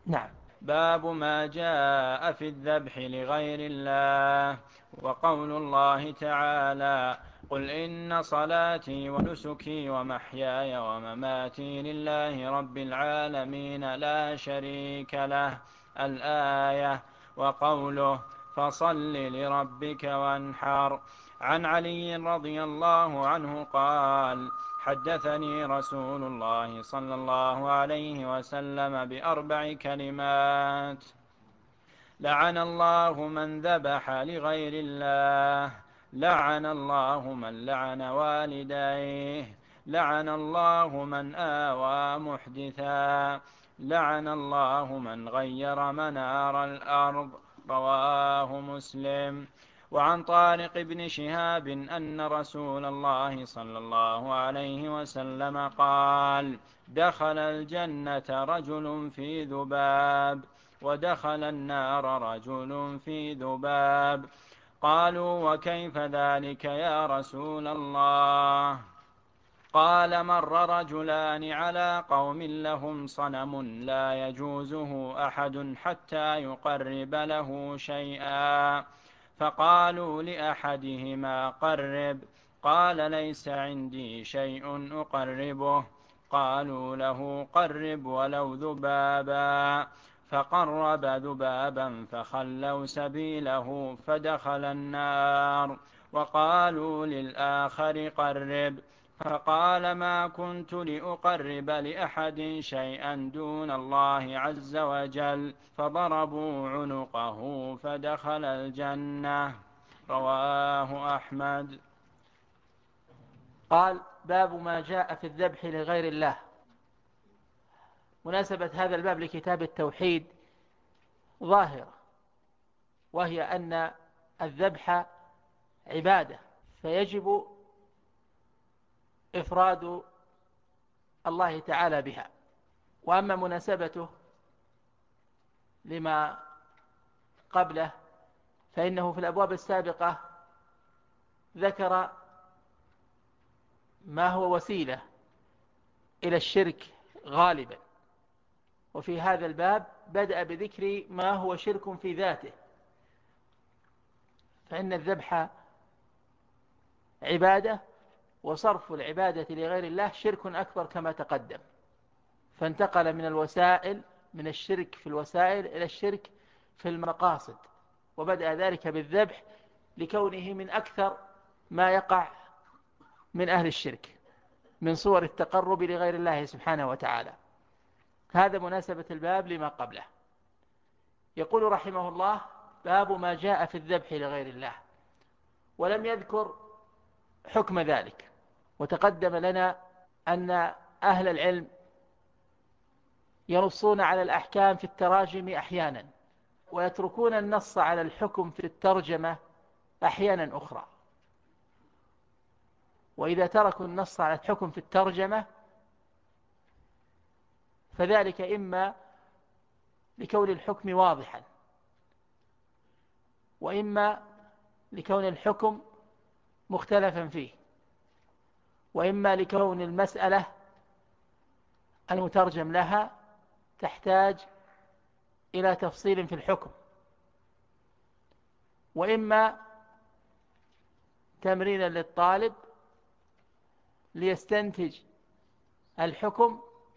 نعم. باب ما جاء في الذبح لغير الله. وقول الله تعالى: قل إن صلاتي ونسكي ومحياي ومماتي لله رب العالمين لا شريك له. الآية. وقوله: فصل لربك وانحر. عن علي رضي الله عنه قال: حدثني رسول الله صلى الله عليه وسلم بأربع كلمات: لعن الله من ذبح لغير الله، لعن الله من لعن والديه، لعن الله من آوى محدثا، لعن الله من غير منار الأرض. رواه مسلم. وعن طارق بن شهاب أن رسول الله صلى الله عليه وسلم قال: دخل الجنة رجل في ذباب، ودخل النار رجل في ذباب. قالوا: وكيف ذلك يا رسول الله؟ قال: مر رجلان على قوم لهم صنم لا يجوزه أحد حتى يقرب له شيئا، فقالوا لأحدهما: قرب. قال: ليس عندي شيء أقربه. قالوا له: قرب ولو ذبابا. فقرب ذبابا فخلوا سبيله فدخل النار. وقالوا للآخر: قرب. فقال: ما كنت لأقرب لأحد شيئا دون الله عز وجل. فضربوا عنقه فدخل الجنة. رواه أحمد. قال: باب ما جاء في الذبح لغير الله. مناسبة هذا الباب لكتاب التوحيد ظاهرة، وهي أن الذبح عبادة، فيجب إفراد الله تعالى بها. وأما مناسبته لما قبله فإنه في الأبواب السابقة ذكر ما هو وسيلة إلى الشرك غالبا، وفي هذا الباب بدأ بذكر ما هو شرك في ذاته، فإن الذبح عبادة، وصرف العبادة لغير الله شرك أكبر كما تقدم، فانتقل من الوسائل، من الشرك في الوسائل إلى الشرك في المقاصد، وبدأ ذلك بالذبح لكونه من أكثر ما يقع من أهل الشرك من صور التقرب لغير الله سبحانه وتعالى. هذا مناسبة الباب لما قبله. يقول رحمه الله: باب ما جاء في الذبح لغير الله، ولم يذكر حكم ذلك. وتقدم لنا أن أهل العلم ينصون على الأحكام في التراجم أحيانا، ويتركون النص على الحكم في الترجمة أحيانا أخرى. وإذا تركوا النص على الحكم في الترجمة فذلك إما لكون الحكم واضحا، وإما لكون الحكم مختلفا فيه، وإما لكون المسألة المترجم لها تحتاج إلى تفصيل في الحكم، وإما تمرينا للطالب ليستنتج الحكم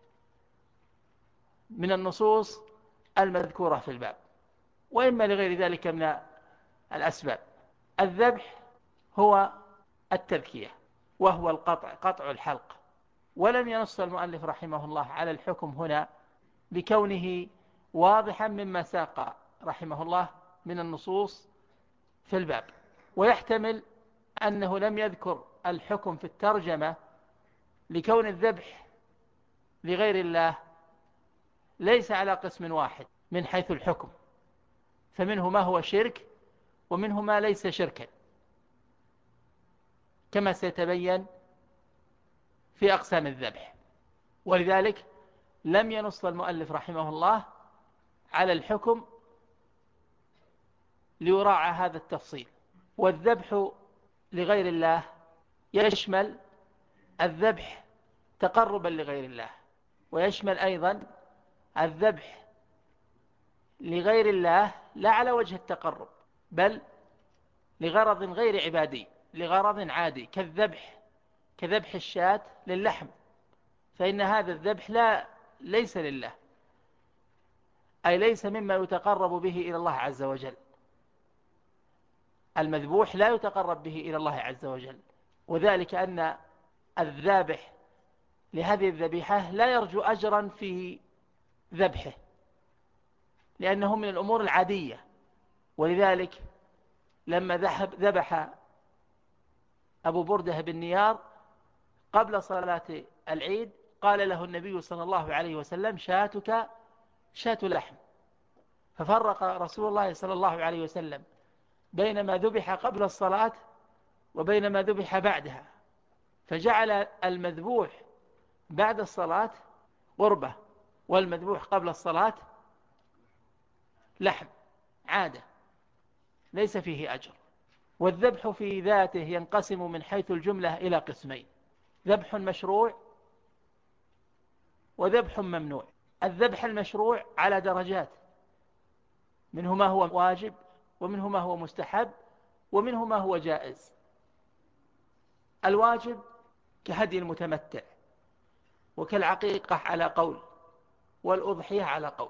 من النصوص المذكورة في الباب، وإما لغير ذلك من الأسباب. الذبح هو التذكية، وهو القطع، قطع الحلق. ولم ينص المؤلف رحمه الله على الحكم هنا لكونه واضحا مما ساق رحمه الله من النصوص في الباب. ويحتمل أنه لم يذكر الحكم في الترجمة لكون الذبح لغير الله ليس على قسم واحد من حيث الحكم، فمنه ما هو شرك ومنه ما ليس شركا، كما سيتبين في أقسام الذبح. ولذلك لم ينص المؤلف رحمه الله على الحكم ليراعى هذا التفصيل. والذبح لغير الله يشمل الذبح تقربا لغير الله، ويشمل أيضا الذبح لغير الله لا على وجه التقرب، بل لغرض غير عبادي، لغرض عادي كذبح الشاة للحم، فإن هذا الذبح ليس لله، أي ليس مما يتقرب به إلى الله عز وجل. المذبوح لا يتقرب به إلى الله عز وجل، وذلك أن الذابح لهذه الذبيحة لا يرجو أجرا في ذبحه، لأنه من الأمور العادية. ولذلك لما ذبح أبو بردة بن نيار قبل صلاة العيد قال له النبي صلى الله عليه وسلم: شاتك شاة لحم. ففرق رسول الله صلى الله عليه وسلم بين ما ذبح قبل الصلاة وبين ما ذبح بعدها، فجعل المذبوح بعد الصلاة قربة، والمذبوح قبل الصلاة لحم عادة ليس فيه أجر. والذبح في ذاته ينقسم من حيث الجملة إلى قسمين: ذبح مشروع وذبح ممنوع. الذبح المشروع على درجات، منه ما هو واجب، ومنه ما هو مستحب، ومنه ما هو جائز. الواجب كهدي المتمتع، وكالعقيقة على قول، والأضحية على قول.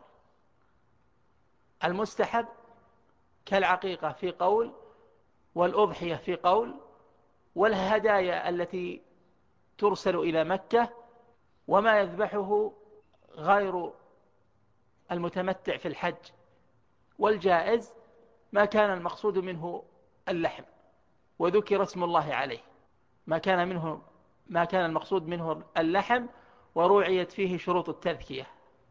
المستحب كالعقيقة في قول، والأضحية في قول، والهدايا التي ترسل إلى مكة، وما يذبحه غير المتمتع في الحج. والجائز ما كان المقصود منه اللحم وذكر اسم الله عليه، ما كان المقصود منه اللحم وروعيت فيه شروط التذكية.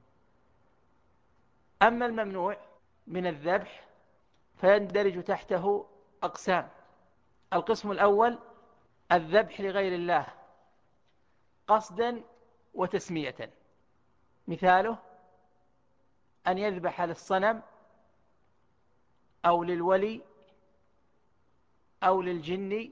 أما الممنوع من الذبح فيندرج تحته أقسام: القسم الأول الذبح لغير الله قصدا وتسمية، مثاله أن يذبح للصنم أو للولي أو للجن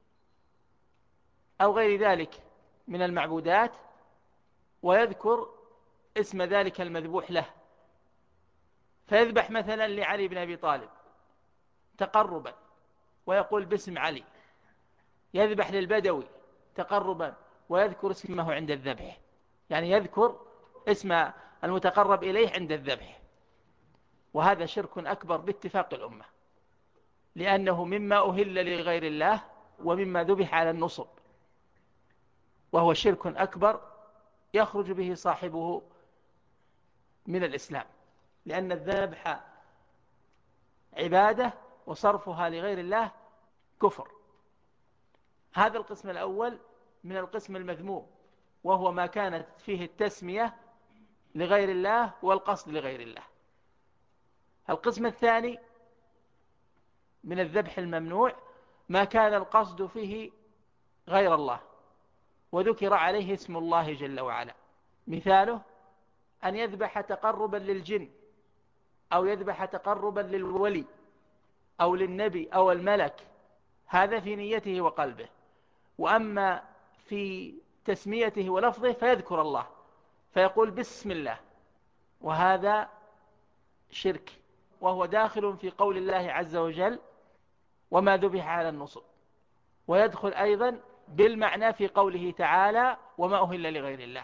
أو غير ذلك من المعبودات، ويذكر اسم ذلك المذبوح له، فيذبح مثلا لعلي بن أبي طالب تقربا ويقول باسم علي، يذبح للبدوي تقربا ويذكر اسمه عند الذبح، يعني يذكر اسم المتقرب إليه عند الذبح. وهذا شرك أكبر باتفاق الأمة، لأنه مما أهل لغير الله ومما ذبح على النصب، وهو شرك أكبر يخرج به صاحبه من الإسلام، لأن الذبح عبادة وصرفها لغير الله كفر. هذا القسم الأول من القسم المذموم، وهو ما كانت فيه التسمية لغير الله والقصد لغير الله. القسم الثاني من الذبح الممنوع ما كان القصد فيه غير الله وذكر عليه اسم الله جل وعلا، مثاله أن يذبح تقربا للجن، أو يذبح تقربا للولي أو للنبي أو الملك، هذا في نيته وقلبه. وأما في تسميته ولفظه فيذكر الله فيقول بسم الله، وهذا شرك، وهو داخل في قول الله عز وجل: وما ذبح على النصب، ويدخل أيضا بالمعنى في قوله تعالى: وما أهل لغير الله،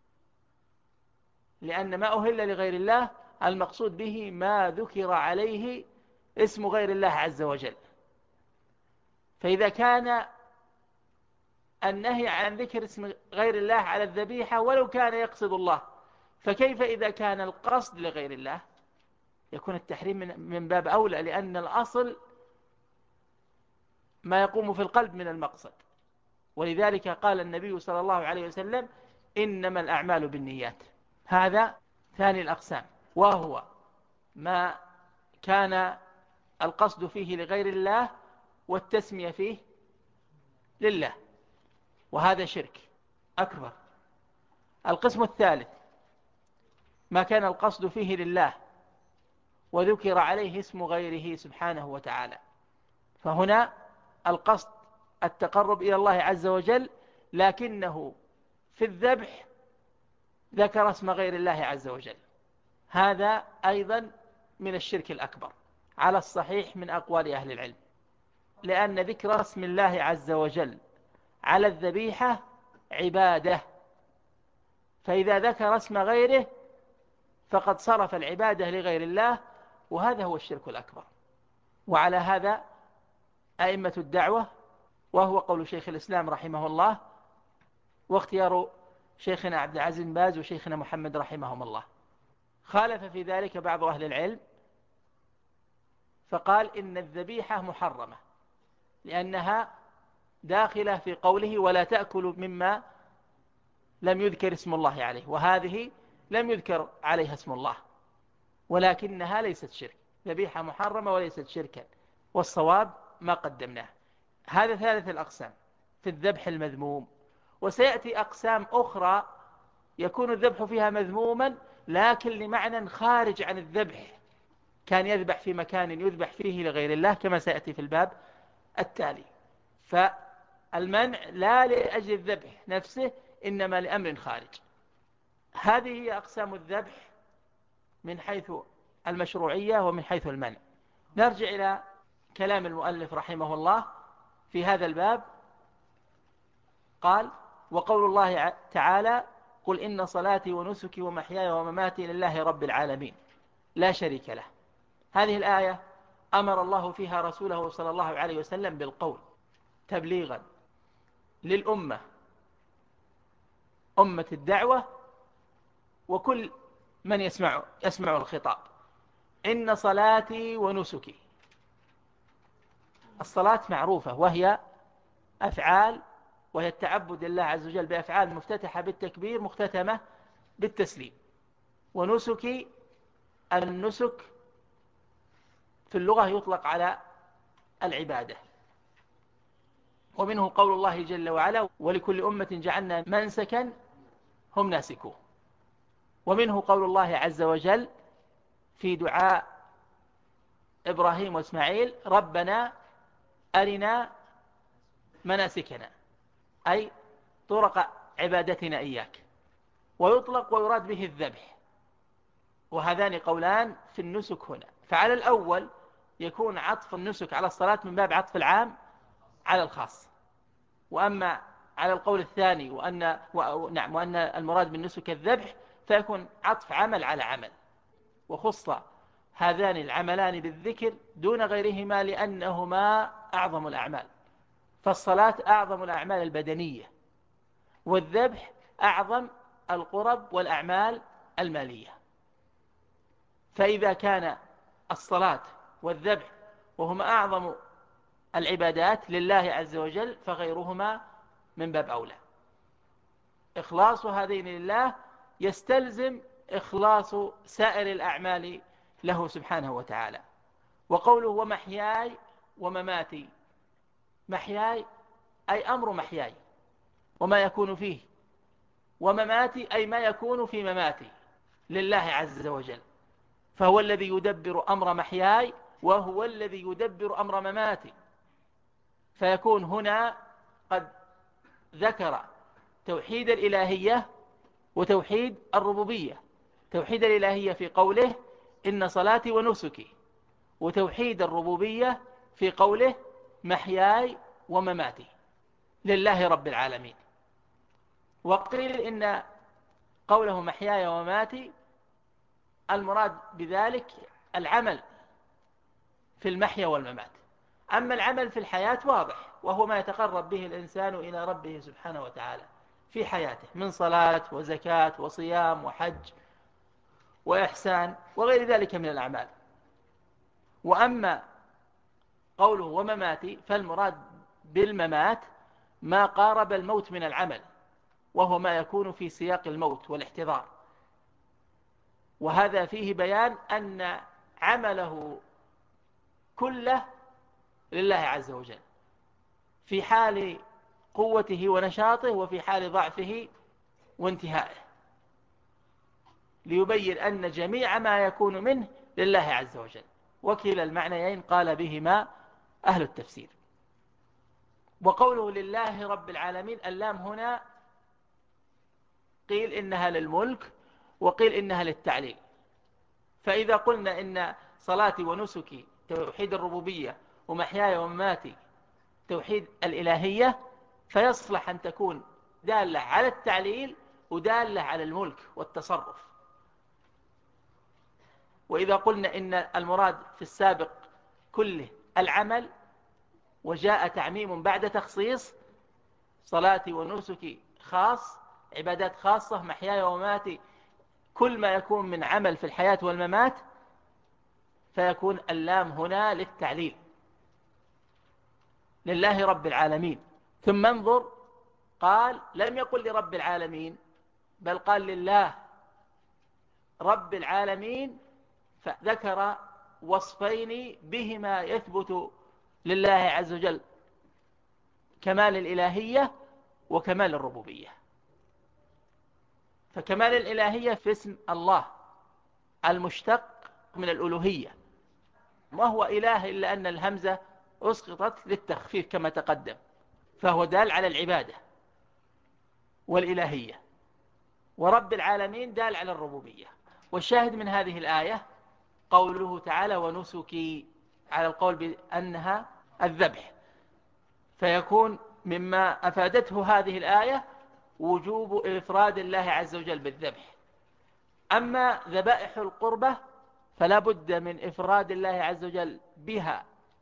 لأن ما أهل لغير الله المقصود به ما ذكر عليه اسم غير الله عز وجل. فإذا كان النهي عن ذكر اسم غير الله على الذبيحة ولو كان يقصد الله، فكيف إذا كان القصد لغير الله؟ يكون التحريم من باب أولى، لأن الأصل ما يقوم في القلب من المقصد. ولذلك قال النبي صلى الله عليه وسلم: إنما الأعمال بالنيات. هذا ثاني الأقسام، وهو ما كان القصد فيه لغير الله والتسمية فيه لله، وهذا شرك أكبر. القسم الثالث ما كان القصد فيه لله وذكر عليه اسم غيره سبحانه وتعالى، فهنا القصد التقرب إلى الله عز وجل، لكنه في الذبح ذكر اسم غير الله عز وجل، هذا أيضا من الشرك الأكبر على الصحيح من أقوال أهل العلم، لأن ذكر اسم الله عز وجل على الذبيحة عبادة، فإذا ذكر اسم غيره فقد صرف العبادة لغير الله، وهذا هو الشرك الأكبر. وعلى هذا أئمة الدعوة، وهو قول شيخ الإسلام رحمه الله واختيار شيخنا عبد العزيز بن باز وشيخنا محمد رحمهم الله. خالف في ذلك بعض أهل العلم فقال إن الذبيحة محرمة لأنها داخلة في قوله ولا تأكلوا مما لم يذكر اسم الله عليه، وهذه لم يذكر عليها اسم الله، ولكنها ليست شرك، ذبيحة محرمة وليست شركا، والصواب ما قدمناه. هذا ثالث الأقسام في الذبح المذموم. وسيأتي أقسام أخرى يكون الذبح فيها مذموما لكن لمعنى خارج عن الذبح، كان يذبح في مكان يذبح فيه لغير الله كما سيأتي في الباب التالي. فالمنع لا لأجل الذبح نفسه، إنما لأمر خارج. هذه هي أقسام الذبح من حيث المشروعية ومن حيث المنع. نرجع إلى كلام المؤلف رحمه الله في هذا الباب. قال: وقول الله تعالى: قل إن صلاتي ونسكي ومحياي ومماتي لله رب العالمين لا شريك له. هذه الآية أمر الله فيها رسوله صلى الله عليه وسلم بالقول تبليغا للأمة، أمة الدعوة، وكل من يسمع الخطاب: إن صلاتي ونسكي. الصلاة معروفة وهي أفعال، وهي التعبد لله عز وجل بأفعال مفتتحة بالتكبير مختتمة بالتسليم. ونسكي، النسك في اللغة يطلق على العبادة، ومنه قول الله جل وعلا: ولكل أمة جعلنا منسكا هم ناسكوه. ومنه قول الله عز وجل في دعاء إبراهيم وإسماعيل: ربنا أرنا مناسكنا، أي طرق عبادتنا إياك. ويطلق ويراد به الذبح، وهذان قولان في النسك هنا. فعلى الأول يكون عطف النسك على الصلاة من باب عطف العام على الخاص، وأما على القول الثاني وأن المراد بالنسك الذبح، فيكون عطف عمل على عمل، وخص هذان العملان بالذكر دون غيرهما لأنهما أعظم الأعمال. فالصلاة أعظم الأعمال البدنية، والذبح أعظم القرب والأعمال المالية. فإذا كان الصلاة والذبح وهما أعظم العبادات لله عز وجل، فغيرهما من باب أولى. إخلاص هذين لله يستلزم إخلاص سائر الأعمال له سبحانه وتعالى. وقوله: ومحياي ومماتي. محياي أي أمر محياي وما يكون فيه، ومماتي أي ما يكون في مماتي لله عز وجل، فهو الذي يدبر أمر محياي وهو الذي يدبر أمر مماتي. فيكون هنا قد ذكر توحيد الإلهية وتوحيد الربوبية. توحيد الإلهية في قوله: إن صلاتي ونسكي، وتوحيد الربوبية في قوله: محياي ومماتي لله رب العالمين. وقيل إن قوله محياي ومماتي المراد بذلك العمل في المحيا والممات. أما العمل في الحياة واضح، وهو ما يتقرب به الإنسان إلى ربه سبحانه وتعالى في حياته من صلاة وزكاة وصيام وحج وإحسان وغير ذلك من الأعمال. وأما قوله ومماتي فالمراد بالممات ما قارب الموت من العمل، وهو ما يكون في سياق الموت والاحتضار. وهذا فيه بيان أن عمله كله لله عز وجل في حال قوته ونشاطه وفي حال ضعفه وانتهائه، ليبين أن جميع ما يكون منه لله عز وجل. وكلا المعنيين قال بهما أهل التفسير. وقوله لله رب العالمين، اللام هنا قيل إنها للملك وقيل إنها للتعليل. فإذا قلنا إن صلاتي ونسكي توحيد الربوبية، ومحياي ومماتي توحيد الإلهية، فيصلح أن تكون دالة على التعليل ودالة على الملك والتصرف. وإذا قلنا إن المراد في السابق كله العمل، وجاء تعميم بعد تخصيص، صلاتي ونسكي خاص، عبادات خاصة، محياي ومماتي كل ما يكون من عمل في الحياة والممات، فيكون اللام هنا للتعليل لله رب العالمين. ثم انظر، قال لم يقل لرب العالمين، بل قال لله رب العالمين، فذكر وصفين بهما يثبت لله عز وجل كمال الإلهية وكمال الربوبية. فكمال الإلهية في اسم الله المشتق من الألوهية، ما هو إله إلا أن الهمزة أسقطت للتخفيف كما تقدم، فهو دال على العبادة والإلهية. ورب العالمين دال على الربوبية. والشاهد من هذه الآية قوله تعالى ونسكي، على القول بأنها الذبح، فيكون مما أفادته هذه الآية وجوب إفراد الله عز وجل بالذبح. أما ذبائح القربة فلا بد من إفراد الله عز وجل بها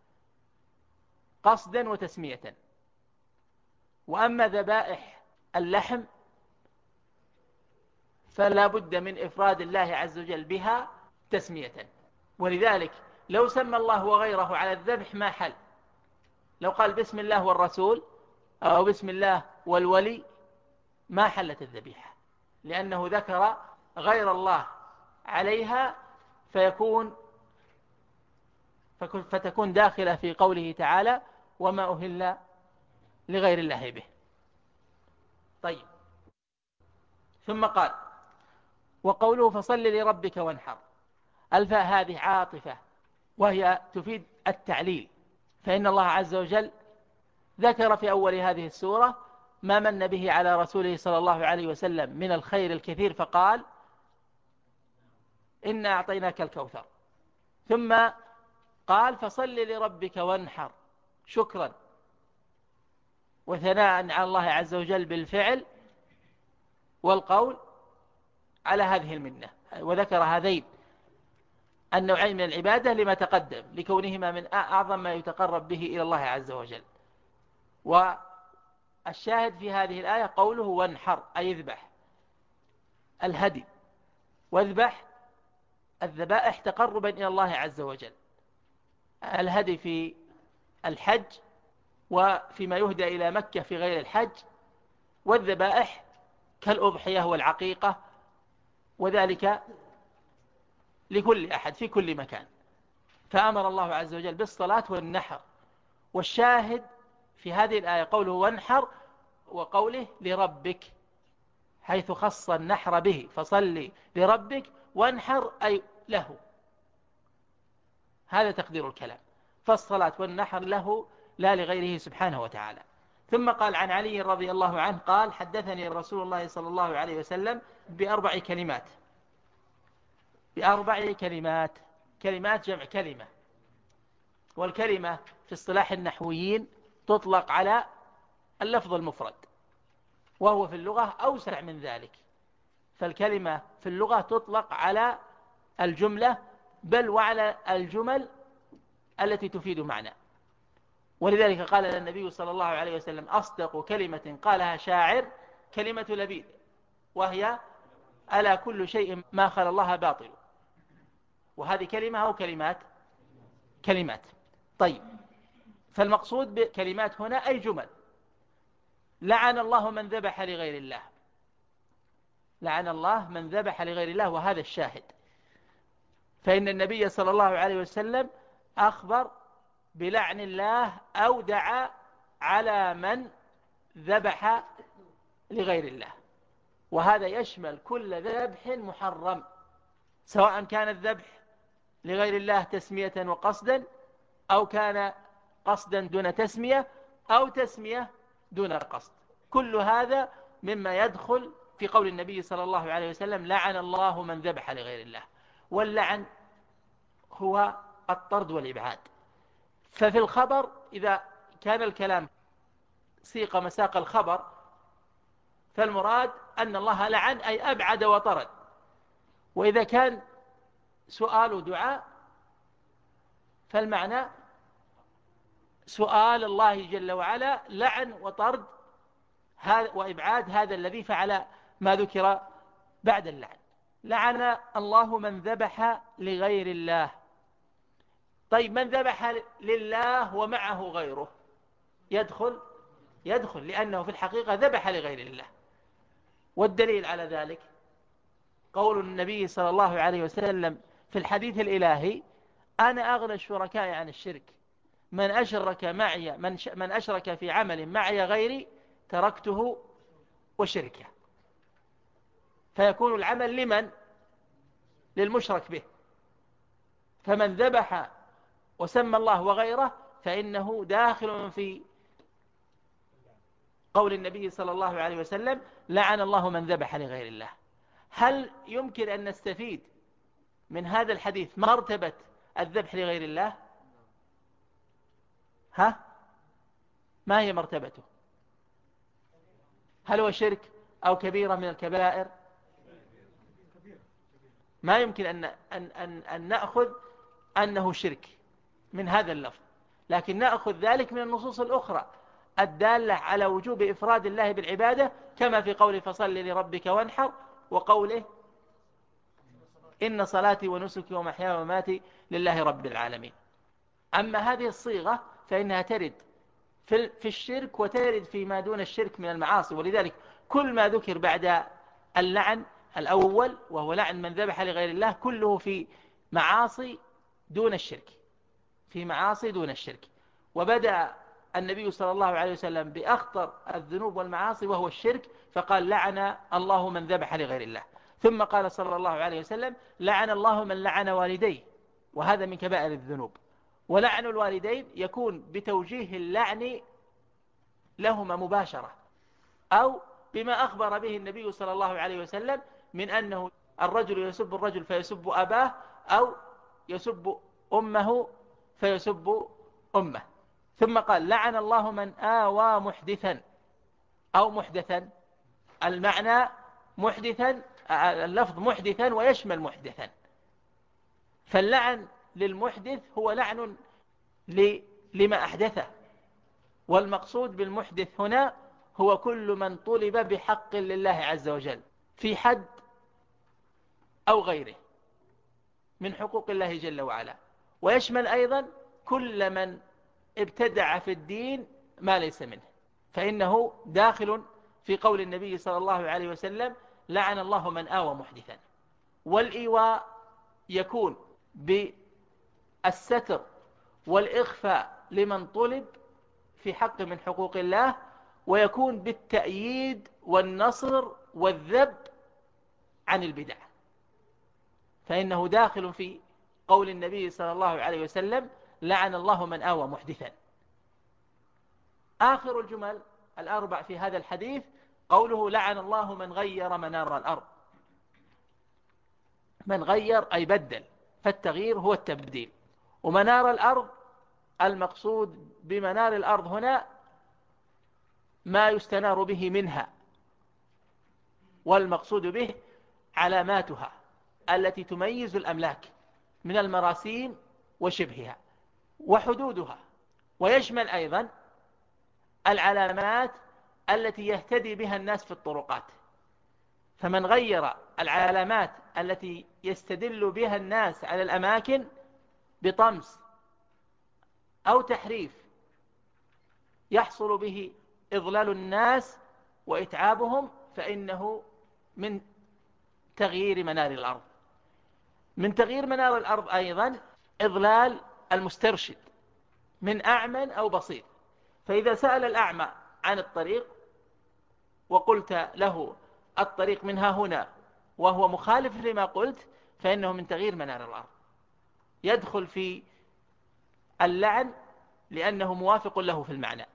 قصدا وتسمية. وأما ذبائح اللحم فلا بد من إفراد الله عز وجل بها تسمية. ولذلك لو سمى الله وغيره على الذبح ما حل. لو قال بسم الله والرسول أو بسم الله والولي ما حلت الذبيحة، لأنه ذكر غير الله عليها، فتكون داخلة في قوله تعالى وما أهل لغير الله به. طيب، ثم قال وقوله فصل لربك وانحر، الفاء هذه عاطفة وهي تفيد التعليل، فإن الله عز وجل ذكر في أول هذه السورة ما من به على رسوله صلى الله عليه وسلم من الخير الكثير، فقال إنا أعطيناك الكوثر، ثم قال فصل لربك وانحر، شكرا وثناء على الله عز وجل بالفعل والقول على هذه المنة. وذكر هذين النوعين من العبادة لما تقدم، لكونهما من أعظم ما يتقرب به إلى الله عز وجل. والشاهد في هذه الآية قوله وانحر، أي اذبح الهدي، واذبح الذبائح تقربا إلى الله عز وجل. الهدي في الحج وفيما يهدى إلى مكة في غير الحج، والذبائح كالأضحية والعقيقة، وذلك لكل أحد في كل مكان. فأمر الله عز وجل بالصلاة والنحر. والشاهد في هذه الآية قوله وانحر، وقوله لربك، حيث خص النحر به، فصل لربك وانحر أي له. هذا تقدير الكلام، فالصلاة والنحر له لا لغيره سبحانه وتعالى. ثم قال عن علي رضي الله عنه قال حدثني رسول الله صلى الله عليه وسلم بأربع كلمات. بأربع كلمات، كلمات جمع كلمة، والكلمة في اصطلاح النحويين تطلق على اللفظ المفرد، وهو في اللغة أوسع من ذلك. فالكلمة في اللغة تطلق على الجملة، بل وعلى الجمل التي تفيد معنى. ولذلك قال النبي صلى الله عليه وسلم أصدق كلمة قالها شاعر كلمة لبيد، وهي ألا كل شيء ما خلا الله باطل. وهذه كلمة أو كلمات؟ كلمات. طيب، فالمقصود بكلمات هنا أي جمل. لعن الله من ذبح لغير الله، لعن الله من ذبح لغير الله، وهذا الشاهد. فإن النبي صلى الله عليه وسلم أخبر بلعن الله أو دعا على من ذبح لغير الله، وهذا يشمل كل ذبح محرم، سواء كان الذبح لغير الله تسمية وقصدا، أو كان قصدا دون تسمية، أو تسمية دون قصد. كل هذا مما يدخل في قول النبي صلى الله عليه وسلم لعن الله من ذبح لغير الله. واللعن هو الطرد والإبعاد. ففي الخبر إذا كان الكلام سيق مساق الخبر فالمراد أن الله لعن أي أبعد وطرد. وإذا كان سؤال دعاء فالمعنى سؤال الله جل وعلا لعن وطرد وإبعاد هذا الذي فعل ما ذكر بعد اللعن. لعن الله من ذبح لغير الله. طيب من ذبح لله ومعه غيره يدخل لأنه في الحقيقة ذبح لغير الله. والدليل على ذلك قول النبي صلى الله عليه وسلم في الحديث الإلهي: أنا أغنى الشركاء عن الشرك، من أشرك في عمل معي غيري تركته وشركه. فيكون العمل لمن؟ للمشرك به. فمن ذبح وسمى الله وغيره فإنه داخل في قول النبي صلى الله عليه وسلم: لعن الله من ذبح لغير الله. هل يمكن أن نستفيد من هذا الحديث مرتبة الذبح لغير الله؟ ما هي مرتبته؟ هل هو شرك أو كبيرة من الكبائر؟ ما يمكن أن نأخذ أنه شرك من هذا اللفظ، لكن نأخذ ذلك من النصوص الأخرى الدالة على وجوب إفراد الله بالعبادة، كما في قوله: فصل لربك وانحر، وقوله: إن صلاتي ونسكي ومحياي ومماتي لله رب العالمين. أما هذه الصيغة فإنها ترد في الشرك وترد فيما دون الشرك من المعاصي. ولذلك كل ما ذكر بعد اللعن الأول وهو لعن من ذبح لغير الله كله في معاصي دون الشرك، وبدأ النبي صلى الله عليه وسلم بأخطر الذنوب والمعاصي وهو الشرك، فقال: لعن الله من ذبح لغير الله. ثم قال صلى الله عليه وسلم: لعن الله من لعن والديه، وهذا من كبائر الذنوب. ولعن الوالدين يكون بتوجيه اللعن لهما مباشرة، أو بما أخبر به النبي صلى الله عليه وسلم من أنه الرجل يسب الرجل فيسب أباه، أو يسب أمه فيسب أمه. ثم قال: لعن الله من آوى محدثا أو محدثا. المعنى محدثا، اللفظ محدثا ويشمل محدثا. فاللعن للمحدث هو لعن لما أحدثه، والمقصود بالمحدث هنا هو كل من طلب بحق لله عز وجل في حد أو غيره من حقوق الله جل وعلا، ويشمل أيضا كل من ابتدع في الدين ما ليس منه، فإنه داخل في قول النبي صلى الله عليه وسلم: لعن الله من آوى محدثا. والإيواء يكون بالستر والإخفاء لمن طلب في حق من حقوق الله، ويكون بالتأييد والنصر والذب عن البدع، فإنه داخل في قول النبي صلى الله عليه وسلم: لعن الله من آوى محدثا. آخر الجمل الأربع في هذا الحديث قوله: لعن الله من غير منار الأرض. من غير أي بدل، فالتغيير هو التبديل. ومنار الأرض المقصود بمنار الأرض هنا ما يستنار به منها، والمقصود به علاماتها التي تميز الأملاك من المراسيم وشبهها وحدودها، ويشمل أيضا العلامات التي يهتدي بها الناس في الطرقات. فمن غير العلامات التي يستدل بها الناس على الأماكن بطمس أو تحريف يحصل به إضلال الناس وإتعابهم، فإنه من تغيير منار الأرض. من تغيير منار الأرض أيضا إضلال المسترشد من أعمى أو بصير. فإذا سأل الأعمى عن الطريق وقلت له الطريق منها هنا وهو مخالف لما قلت، فإنه من تغيير منار الأرض، يدخل في اللعن لأنه موافق له في المعنى.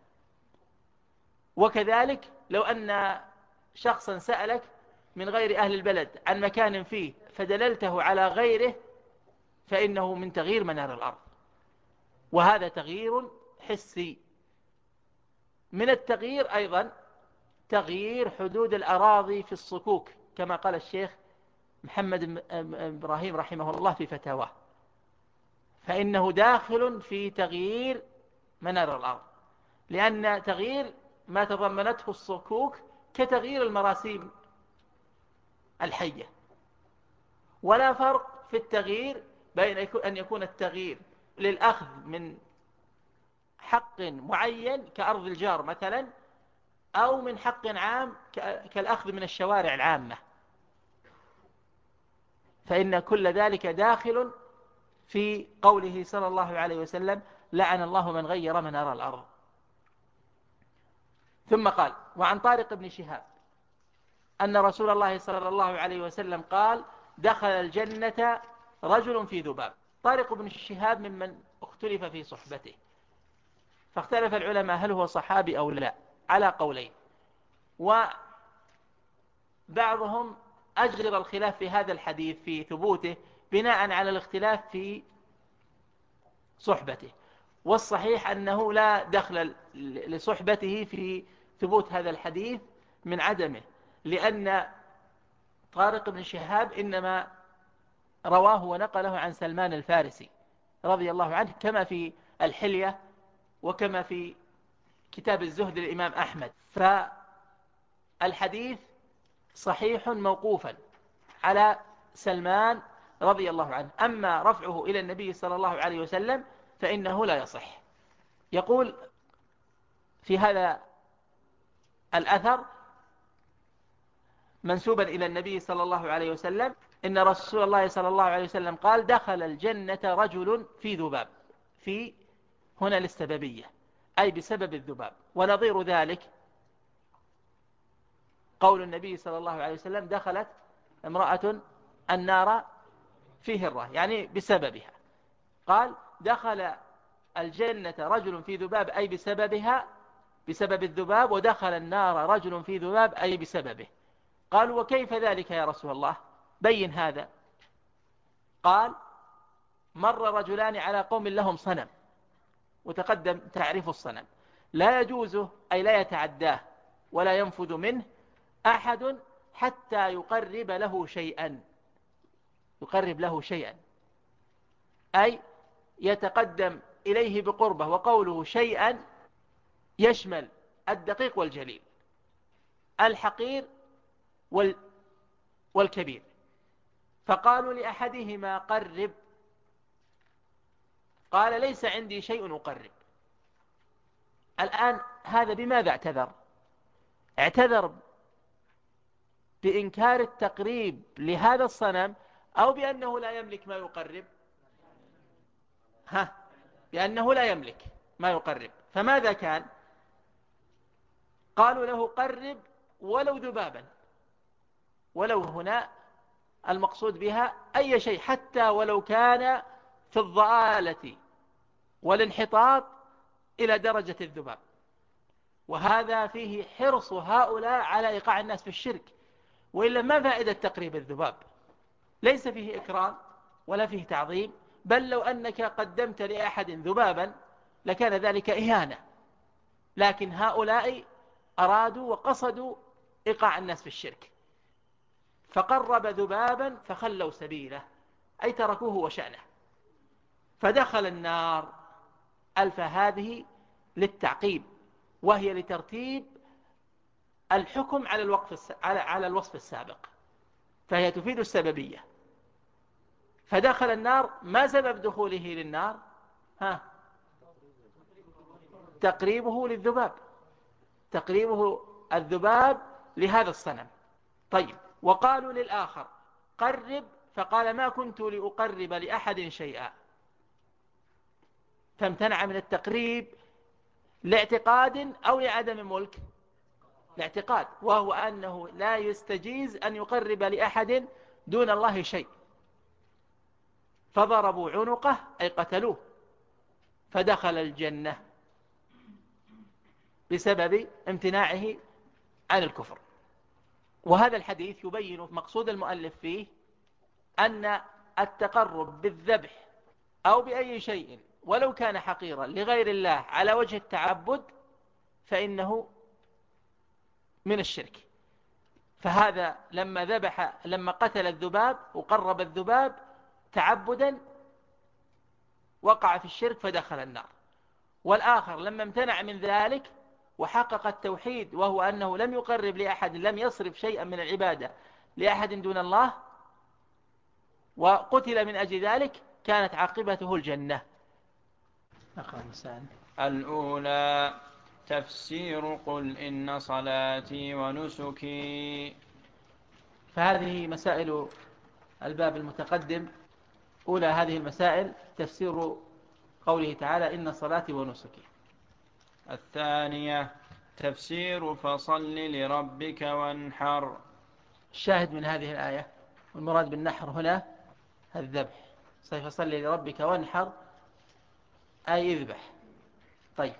وكذلك لو أن شخصا سألك من غير أهل البلد عن مكان فيه فدللته على غيره فإنه من تغيير منار الأرض، وهذا تغيير حسي. من التغيير أيضا تغيير حدود الأراضي في الصكوك، كما قال الشيخ محمد إبراهيم رحمه الله في فتاواه، فإنه داخل في تغيير منار الأرض، لأن تغيير ما تضمنته الصكوك كتغيير المراسيم الحية، ولا فرق في التغيير بين أن يكون التغيير للأخذ من حق معين كأرض الجار مثلا، أو من حق عام كالأخذ من الشوارع العامة، فإن كل ذلك داخل في قوله صلى الله عليه وسلم: لعن الله من غير منار الأرض. ثم قال: وعن طارق بن شهاب أن رسول الله صلى الله عليه وسلم قال: دخل الجنة رجل في ذباب. طارق بن شهاب ممن اختلف في صحبته، فاختلف العلماء هل هو صحابي أو لا على قولين، وبعضهم أجر الخلاف في هذا الحديث في ثبوته بناء على الاختلاف في صحبته، والصحيح أنه لا دخل لصحبته في ثبوت هذا الحديث من عدمه، لأن طارق بن شهاب إنما رواه ونقله عن سلمان الفارسي رضي الله عنه، كما في الحلية وكما في كتاب الزهد للإمام أحمد. فالحديث صحيح موقوفا على سلمان رضي الله عنه، أما رفعه إلى النبي صلى الله عليه وسلم فإنه لا يصح. يقول في هذا الأثر منسوبا إلى النبي صلى الله عليه وسلم: إن رسول الله صلى الله عليه وسلم قال: دخل الجنة رجل في ذباب. في هنا للسببية، أي بسبب الذباب. ونظير ذلك قول النبي صلى الله عليه وسلم: دخلت امرأة النار في هرة، يعني بسببها. قال: دخل الجنة رجل في ذباب، أي بسببها، بسبب الذباب. ودخل النار رجل في ذباب، أي بسببه. قالوا: وكيف ذلك يا رسول الله؟ بين هذا. قال: مر رجلان على قوم لهم صنم، وتقدم تعريف الصنم: لا يجوزه، أي لا يتعداه ولا ينفذ منه أحد حتى يقرب له شيئا. يقرب له شيئا أي يتقدم إليه بقربه، وقوله شيئا يشمل الدقيق والجليل، الحقير والكبير. فقالوا لأحدهما: قرب. قال: ليس عندي شيء أقرب. الآن هذا بماذا اعتذر؟ اعتذر بإنكار التقريب لهذا الصنم، أو بأنه لا يملك ما يقرب؟ بأنه لا يملك ما يقرب. فماذا كان؟ قالوا له: قرب ولو ذبابا. ولو هنا المقصود بها أي شيء، حتى ولو كان في الضآلة والانحطاط إلى درجة الذباب. وهذا فيه حرص هؤلاء على إيقاع الناس في الشرك، وإلا ما فائدة تقريب الذباب؟ ليس فيه إكرام ولا فيه تعظيم، بل لو أنك قدمت لأحد ذبابا لكان ذلك إهانة. لكن هؤلاء أرادوا وقصدوا إيقاع الناس في الشرك، فقرب ذبابا فخلوا سبيله، أي تركوه وشأنه، فدخل النار. ألف هذه للتعقيب، وهي لترتيب الحكم على الوصف السابق، فهي تفيد السببية. فدخل النار. ما سبب دخوله للنار؟ تقريبه للذباب، تقريبه الذباب لهذا الصنم. طيب، وقالوا للآخر: قرب. فقال: ما كنت لأقرب لأحد شيئا. فامتنع من التقريب لاعتقاد أو لعدم ملك؟ لاعتقاد، وهو أنه لا يستجيز أن يقرب لأحد دون الله شيء. فضربوا عنقه، أي قتلوه، فدخل الجنة بسبب امتناعه عن الكفر. وهذا الحديث يبين مقصود المؤلف فيه، أن التقرب بالذبح أو بأي شيء ولو كان حقيرا لغير الله على وجه التعبد فإنه من الشرك. فهذا لما قتل الذباب وقرب الذباب تعبدا وقع في الشرك فدخل النار. والآخر لما امتنع من ذلك وحقق التوحيد وهو أنه لم يقرب لأحد، لم يصرف شيئا من العبادة لأحد دون الله، وقتل من أجل ذلك، كانت عاقبته الجنة. الأولى تفسير قل إن صلاتي ونسكي. فهذه مسائل الباب المتقدم. أولى هذه المسائل تفسير قوله تعالى إن صلاتي ونسكي. الثانية تفسير فصل لربك وانحر. الشاهد من هذه الآية والمراد بالنحر هنا الذبح، فصل لربك وانحر أي اذبح. طيب.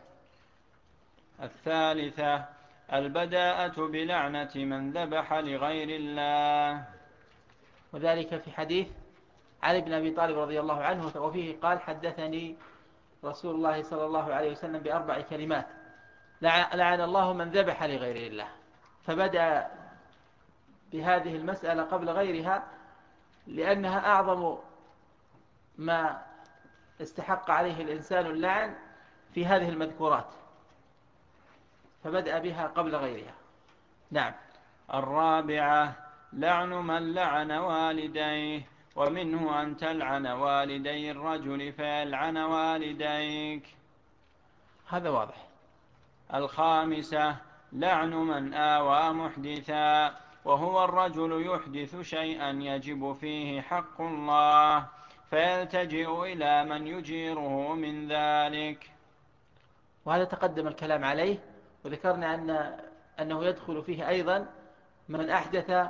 الثالثة البداءة بلعنة من ذبح لغير الله، وذلك في حديث علي بن أبي طالب رضي الله عنه، وفيه قال حدثني رسول الله صلى الله عليه وسلم بأربع كلمات: لعن الله من ذبح لغير الله. فبدأ بهذه المسألة قبل غيرها لأنها أعظم ما استحق عليه الإنسان اللعن في هذه المذكورات، فبدأ بها قبل غيرها. نعم. الرابعة لعن من لعن والديه، ومنه أن تلعن والدي الرجل فيلعن والديك. هذا واضح. الخامسة لعن من آوى محدثا، وهو الرجل يحدث شيئا يجب فيه حق الله فيلتجئ إلى من يجيره من ذلك. وهذا تقدم الكلام عليه، وذكرنا أنه يدخل فيه أيضا من أحدث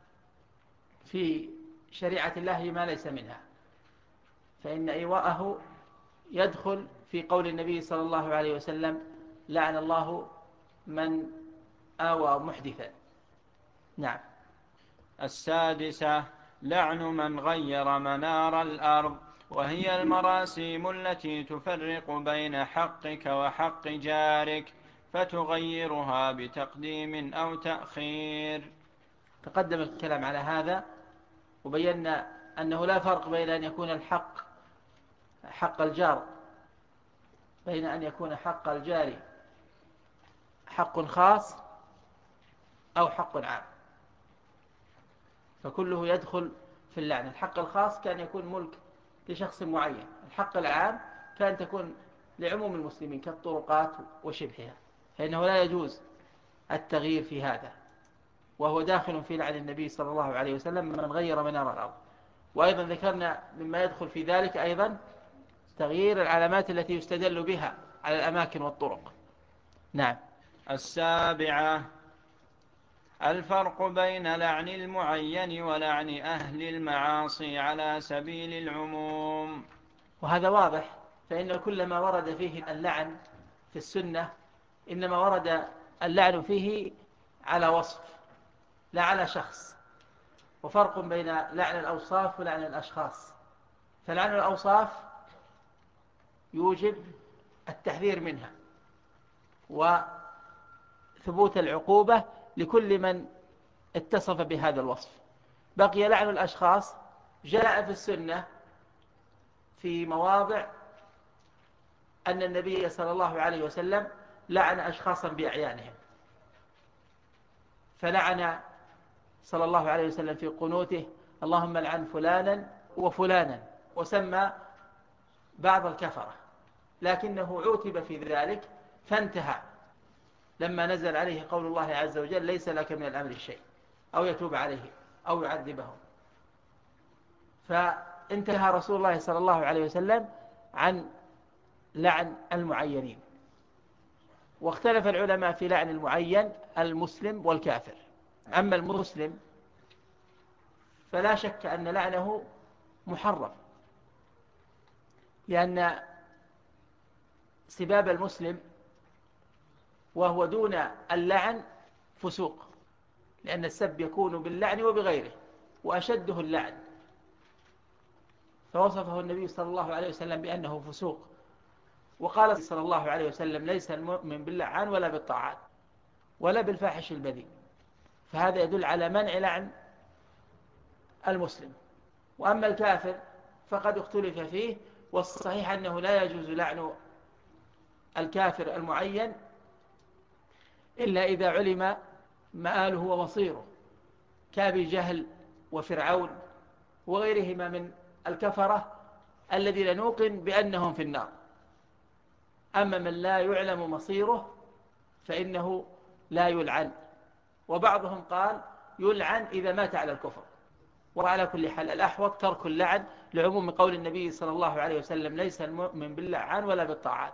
في شريعة الله ما ليس منها، فإن إيواءه يدخل في قول النبي صلى الله عليه وسلم: لعن الله من آوى محدثا. نعم. السادسة لعن من غير منار الأرض، وهي المراسيم التي تفرق بين حقك وحق جارك فتغيرها بتقديم أو تأخير. تقدم الكلام على هذا، وبينا أنه لا فرق بين أن يكون الحق حق الجار، بين أن يكون حق الجار حق خاص أو حق عام، فكله يدخل في اللعن. الحق الخاص كان يكون ملك لشخص معين، الحق العام كان تكون لعموم المسلمين كالطرقات وشبهها، فإنه لا يجوز التغيير في هذا، وهو داخل في لعن النبي صلى الله عليه وسلم من غير منار الأرض. وأيضا ذكرنا مما يدخل في ذلك أيضا تغيير العلامات التي يستدل بها على الأماكن والطرق. نعم. السابعة الفرق بين لعن المعين ولعن أهل المعاصي على سبيل العموم. وهذا واضح، فإن كل ما ورد فيه اللعن في السنة إنما ورد اللعن فيه على وصف لا على شخص، وفرق بين لعن الأوصاف ولعن الأشخاص. فلعن الأوصاف يوجب التحذير منها وثبوت العقوبة لكل من اتصف بهذا الوصف. بقي لعن الأشخاص جاء في السنة في مواضع أن النبي صلى الله عليه وسلم لعن أشخاصا بأعيانهم، فلعن صلى الله عليه وسلم في قنوته: اللهم لعن فلانا وفلانا، وسمى بعض الكفرة، لكنه عوتب في ذلك فانتهى لما نزل عليه قول الله عز وجل: ليس لك من الأمر شيء، أو يتوب عليه أو يعذبهم. فانتهى رسول الله صلى الله عليه وسلم عن لعن المعينين. واختلف العلماء في لعن المعين المسلم والكافر. أما المسلم فلا شك أن لعنه محرم، لأن سباب المسلم وهو دون اللعن فسوق، لأن السب يكون باللعن وبغيره، وأشده اللعن. فوصفه النبي صلى الله عليه وسلم بأنه فسوق. وقال صلى الله عليه وسلم: ليس المؤمن باللعان ولا بالطاعات ولا بالفاحش البذيء. فهذا يدل على منع لعن المسلم. وأما الكافر فقد اختلف فيه، والصحيح أنه لا يجوز لعن الكافر المعين إلا إذا علم مآله ومصيره، كأبي جهل وفرعون وغيرهما من الكفرة الذين نوقن بأنهم في النار. أما من لا يعلم مصيره فإنه لا يلعن. وبعضهم قال يلعن إذا مات على الكفر. وعلى كل حال الأحوط ترك اللعن لعموم قول النبي صلى الله عليه وسلم: ليس المؤمن باللعان ولا بالطاعات.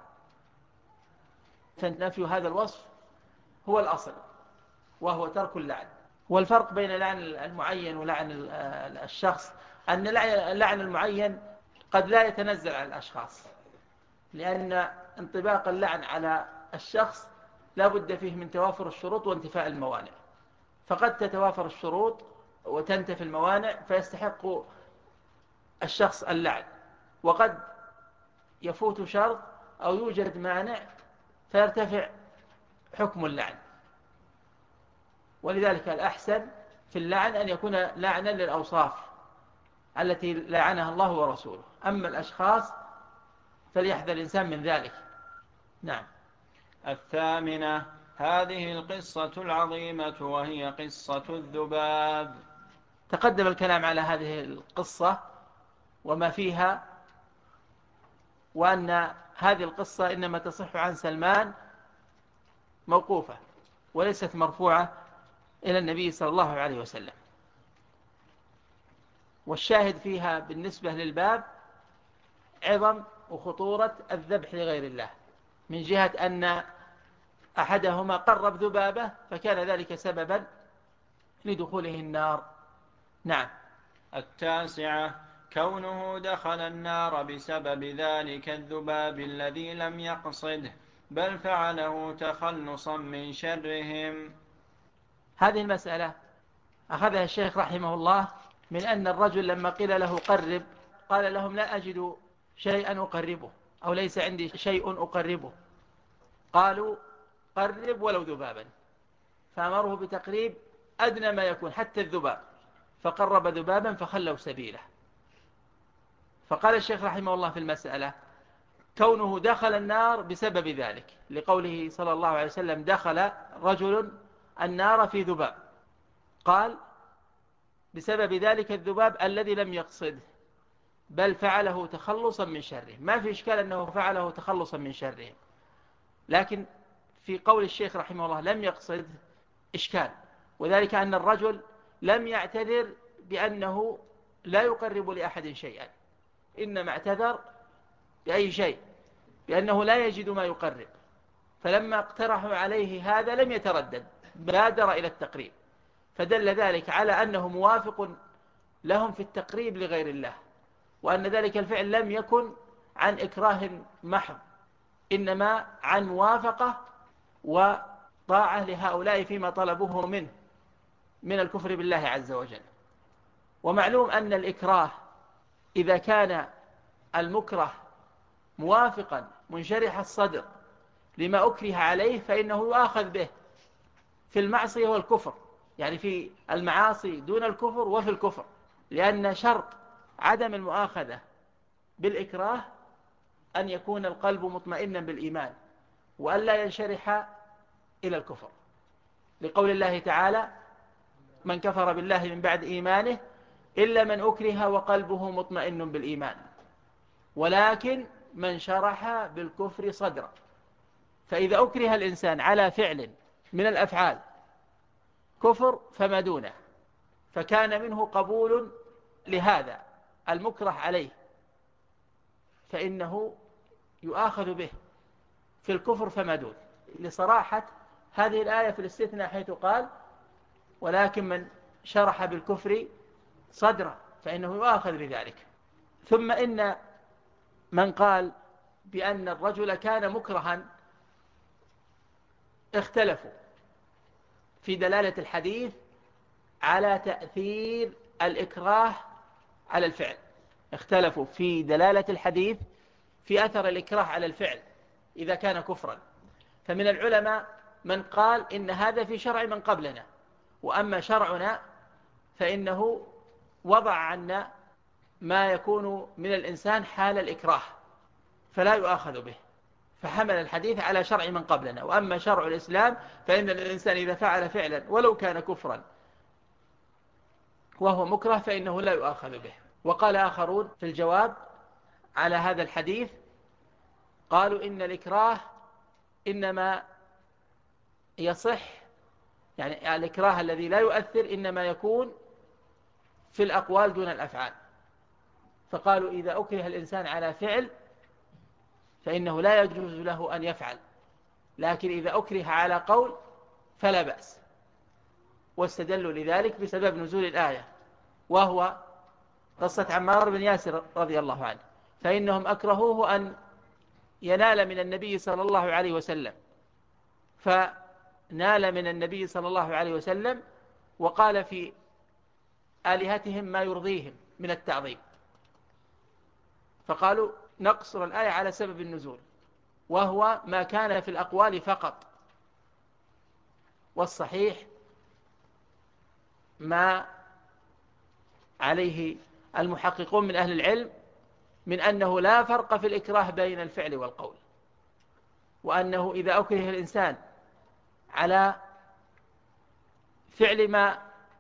فنفي هذا الوصف هو الأصل، وهو ترك اللعن. والفرق بين لعن المعين ولعن الشخص أن لعن المعين قد لا يتنزل على الأشخاص، لأن انطباق اللعن على الشخص لا بد فيه من توافر الشروط وانتفاء الموانع. فقد تتوافر الشروط وتنتفي الموانع فيستحق الشخص اللعن، وقد يفوت شرط أو يوجد مانع فيرتفع حكم اللعن. ولذلك الأحسن في اللعن أن يكون لعنا للأوصاف التي لعنها الله ورسوله. أما الأشخاص فليحذر الإنسان من ذلك. نعم. 8. هذه القصة العظيمة وهي قصة الذباب. تقدم الكلام على هذه القصة وما فيها، وأن هذه القصة إنما تصح عن سلمان موقوفة وليست مرفوعة إلى النبي صلى الله عليه وسلم. والشاهد فيها بالنسبة للباب عظم وخطورة الذبح لغير الله، من جهة أن أحدهما قرب ذبابة فكان ذلك سببا لدخوله النار. نعم. 9. كونه دخل النار بسبب ذلك الذباب الذي لم يقصده، بل فعله تخلصا من شرهم. هذه المسألة أخذها الشيخ رحمه الله من أن الرجل لما قيل له قرب قال لهم: لا أجد شيئا أقربه، أو ليس عندي شيء أقربه. قالوا: قرب ولو ذبابا، فأمره بتقريب أدنى ما يكون حتى الذباب، فقرب ذبابا فخلوا سبيله. فقال الشيخ رحمه الله في المسألة: كونه دخل النار بسبب ذلك، لقوله صلى الله عليه وسلم: دخل رجل النار في ذباب، قال: بسبب ذلك الذباب الذي لم يقصده، بل فعله تخلصا من شره. ما في إشكال أنه فعله تخلصا من شره، لكن في قول الشيخ رحمه الله لم يقصد إشكال، وذلك أن الرجل لم يعتذر بأنه لا يقرب لأحد شيئا، إنما اعتذر بأي شيء، بأنه لا يجد ما يقرب. فلما اقترحوا عليه هذا لم يتردد، بادر إلى التقريب، فدل ذلك على أنه موافق لهم في التقريب لغير الله، وأن ذلك الفعل لم يكن عن إكراه محض، إنما عن موافقة وطاعة لهؤلاء فيما طلبوه منه من الكفر بالله عز وجل. ومعلوم أن الإكراه إذا كان المكره موافقا منشرح الصدر لما أكره عليه فإنه يؤاخذ به في المعصية والكفر، يعني في المعاصي دون الكفر وفي الكفر، لأن شرط عدم المؤاخذة بالإكراه أن يكون القلب مطمئنا بالإيمان وأن لا ينشرح إلى الكفر، لقول الله تعالى: من كفر بالله من بعد إيمانه إلا من أكره وقلبه مطمئن بالإيمان ولكن من شرح بالكفر صدرا. فإذا أكره الإنسان على فعل من الأفعال كفر فما دونه، فكان منه قبول لهذا المكره عليه، فإنه يؤاخذ به في الكفر فما دون، لصراحة هذه الآية في الاستثناء حيث قال: ولكن من شرح بالكفر صدرا فإنه يؤاخذ بذلك. ثم إن من قال بأن الرجل كان مكرها اختلفوا في دلالة الحديث على تأثير الإكراه على الفعل، اختلفوا في دلالة الحديث في أثر الإكراه على الفعل إذا كان كفرا. فمن العلماء من قال إن هذا في شرع من قبلنا، وأما شرعنا فإنه وضع عنا ما يكون من الإنسان حال الإكراه فلا يؤاخذ به، فحمل الحديث على شرع من قبلنا. وأما شرع الإسلام فإن الإنسان إذا فعل فعلا ولو كان كفرا وهو مكره فإنه لا يؤاخذ به. وقال آخرون في الجواب على هذا الحديث، قالوا إن الإكراه إنما يصح، يعني الإكراه الذي لا يؤثر إنما يكون في الأقوال دون الأفعال. فقالوا إذا أكره الإنسان على فعل فإنه لا يجوز له أن يفعل، لكن إذا أكره على قول فلا بأس. واستدلوا لذلك بسبب نزول الآية، وهو قصة عمار بن ياسر رضي الله عنه، فإنهم أكرهوه أن ينال من النبي صلى الله عليه وسلم، فنال من النبي صلى الله عليه وسلم وقال في آلهتهم ما يرضيهم من التعظيم، فقالوا نقصر الآية على سبب النزول، وهو ما كان في الأقوال فقط. والصحيح ما عليه المحققون من أهل العلم من أنه لا فرق في الإكراه بين الفعل والقول، وأنه إذا أكره الإنسان على فعل ما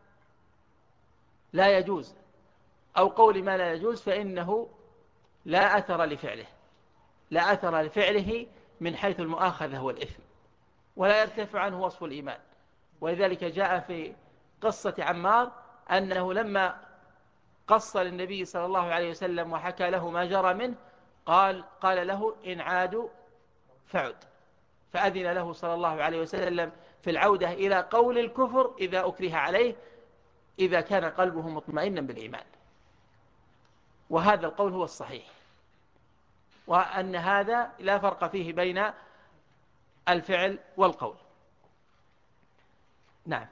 لا يجوز أو قول ما لا يجوز فإنه لا أثر لفعله، لا أثر لفعله من حيث المؤاخذة والإثم، ولا يرتفع عنه وصف الإيمان. ولذلك جاء في قصة عمار أنه لما قص للنبي صلى الله عليه وسلم وحكى له ما جرى منه قال له إن عادوا فعد، فأذن له صلى الله عليه وسلم في العودة إلى قول الكفر إذا أكره عليه إذا كان قلبه مطمئنا بالإيمان. وهذا القول هو الصحيح، وأن هذا لا فرق فيه بين الفعل والقول. نعم.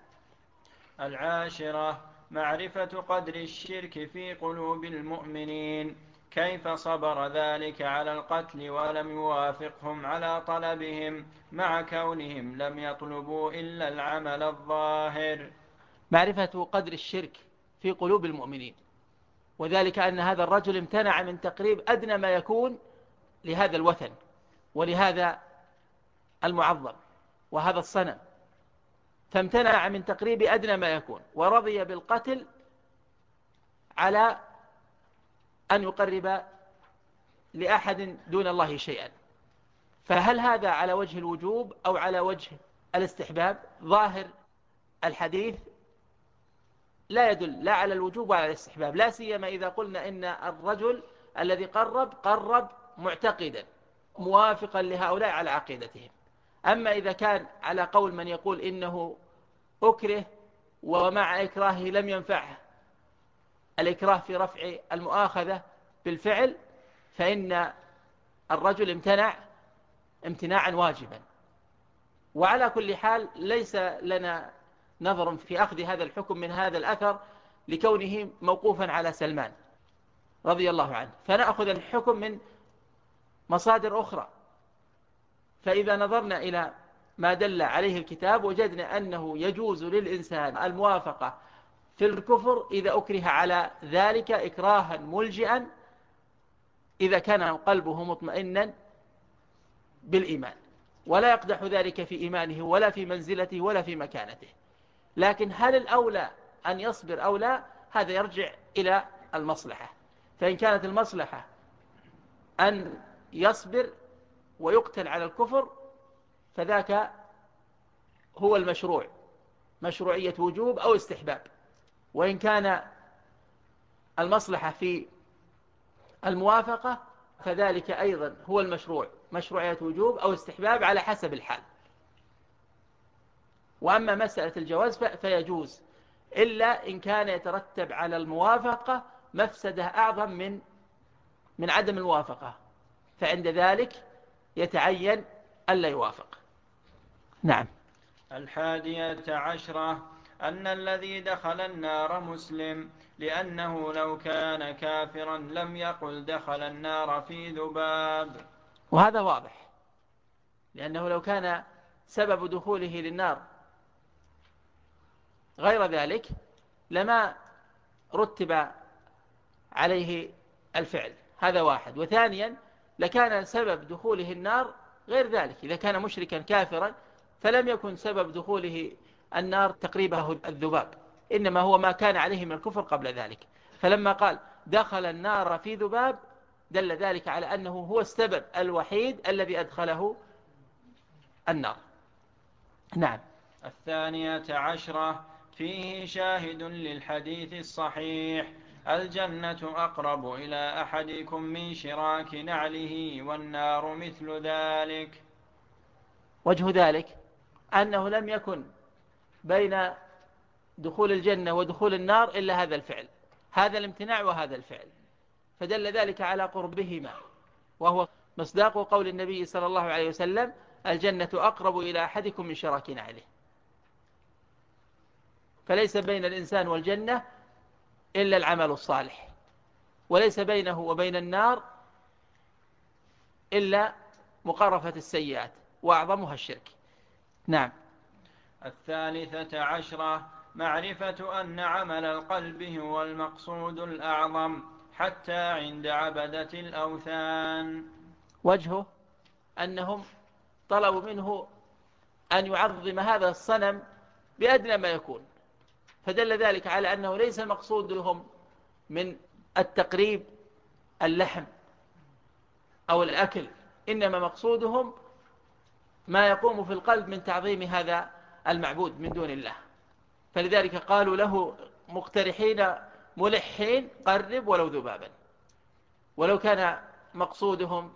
10 معرفة قدر الشرك في قلوب المؤمنين، كيف صبر ذلك على القتل ولم يوافقهم على طلبهم مع كونهم لم يطلبوا إلا العمل الظاهر. معرفة قدر الشرك في قلوب المؤمنين، وذلك أن هذا الرجل امتنع من تقريب أدنى ما يكون لهذا الوثن ولهذا المعظم وهذا الصنم، فامتنع من تقريب أدنى ما يكون ورضي بالقتل على أن يقرب لأحد دون الله شيئا. فهل هذا على وجه الوجوب أو على وجه الاستحباب؟ ظاهر الحديث لا يدل لا على الوجوب ولا على الاستحباب، لا سيما إذا قلنا إن الرجل الذي قرب معتقدا موافقا لهؤلاء على عقيدتهم. أما إذا كان على قول من يقول إنه أكره ومع إكراهه لم ينفعه الإكراه في رفع المؤاخذة بالفعل، فإن الرجل امتنع امتناعا واجبا. وعلى كل حال ليس لنا نظر في أخذ هذا الحكم من هذا الأثر لكونه موقوفا على سلمان رضي الله عنه، فنأخذ الحكم من مصادر أخرى. فإذا نظرنا إلى ما دل عليه الكتاب وجدنا أنه يجوز للإنسان الموافقة في الكفر إذا أكره على ذلك إكراها ملجئا إذا كان قلبه مطمئنا بالإيمان، ولا يقدح ذلك في إيمانه ولا في منزلته ولا في مكانته. لكن هل الأولى أن يصبر أو لا؟ هذا يرجع إلى المصلحة. فإن كانت المصلحة أن يصبر ويقتل على الكفر فذاك هو المشروع، مشروعية وجوب أو استحباب. وإن كان المصلحة في الموافقة فذلك أيضا هو المشروع، مشروعية وجوب أو استحباب على حسب الحال. وأما مسألة الجواز فيجوز، إلا إن كان يترتب على الموافقة مفسدة أعظم من عدم الموافقة، فعند ذلك يتعين ألا يوافق. نعم. 11 أن الذي دخل النار مسلم، لأنه لو كان كافرا لم يقل دخل النار في ذباب. وهذا واضح، لأنه لو كان سبب دخوله للنار غير ذلك لما رتب عليه الفعل، هذا واحد. وثانيا لكان سبب دخوله النار غير ذلك، إذا كان مشركا كافرا فلم يكن سبب دخوله النار تقريبه الذباب، إنما هو ما كان عليه من الكفر قبل ذلك. فلما قال دخل النار في ذباب دل ذلك على أنه هو السبب الوحيد الذي أدخله النار. نعم. 12 فيه شاهد للحديث الصحيح: الجنة أقرب إلى أحدكم من شراك نعله والنار مثل ذلك. وجه ذلك أنه لم يكن بين دخول الجنة ودخول النار إلا هذا الفعل، هذا الامتناع وهذا الفعل، فدل ذلك على قربهما، وهو مصداق قول النبي صلى الله عليه وسلم: الجنة أقرب إلى أحدكم من شراك نعله. فليس بين الإنسان والجنة إلا العمل الصالح، وليس بينه وبين النار إلا مقارفة السيئات، وأعظمها الشرك. نعم. 13 معرفة أن عمل القلب هو المقصود الأعظم حتى عند عبدة الأوثان. وجهه أنهم طلبوا منه أن يعظم هذا الصنم بأدنى ما يكون، فدل ذلك على أنه ليس المقصود لهم من التقريب اللحم أو الأكل، إنما مقصودهم ما يقوم في القلب من تعظيم هذا المعبود من دون الله. فلذلك قالوا له مقترحين ملحين: قرب ولو ذبابا. ولو كان مقصودهم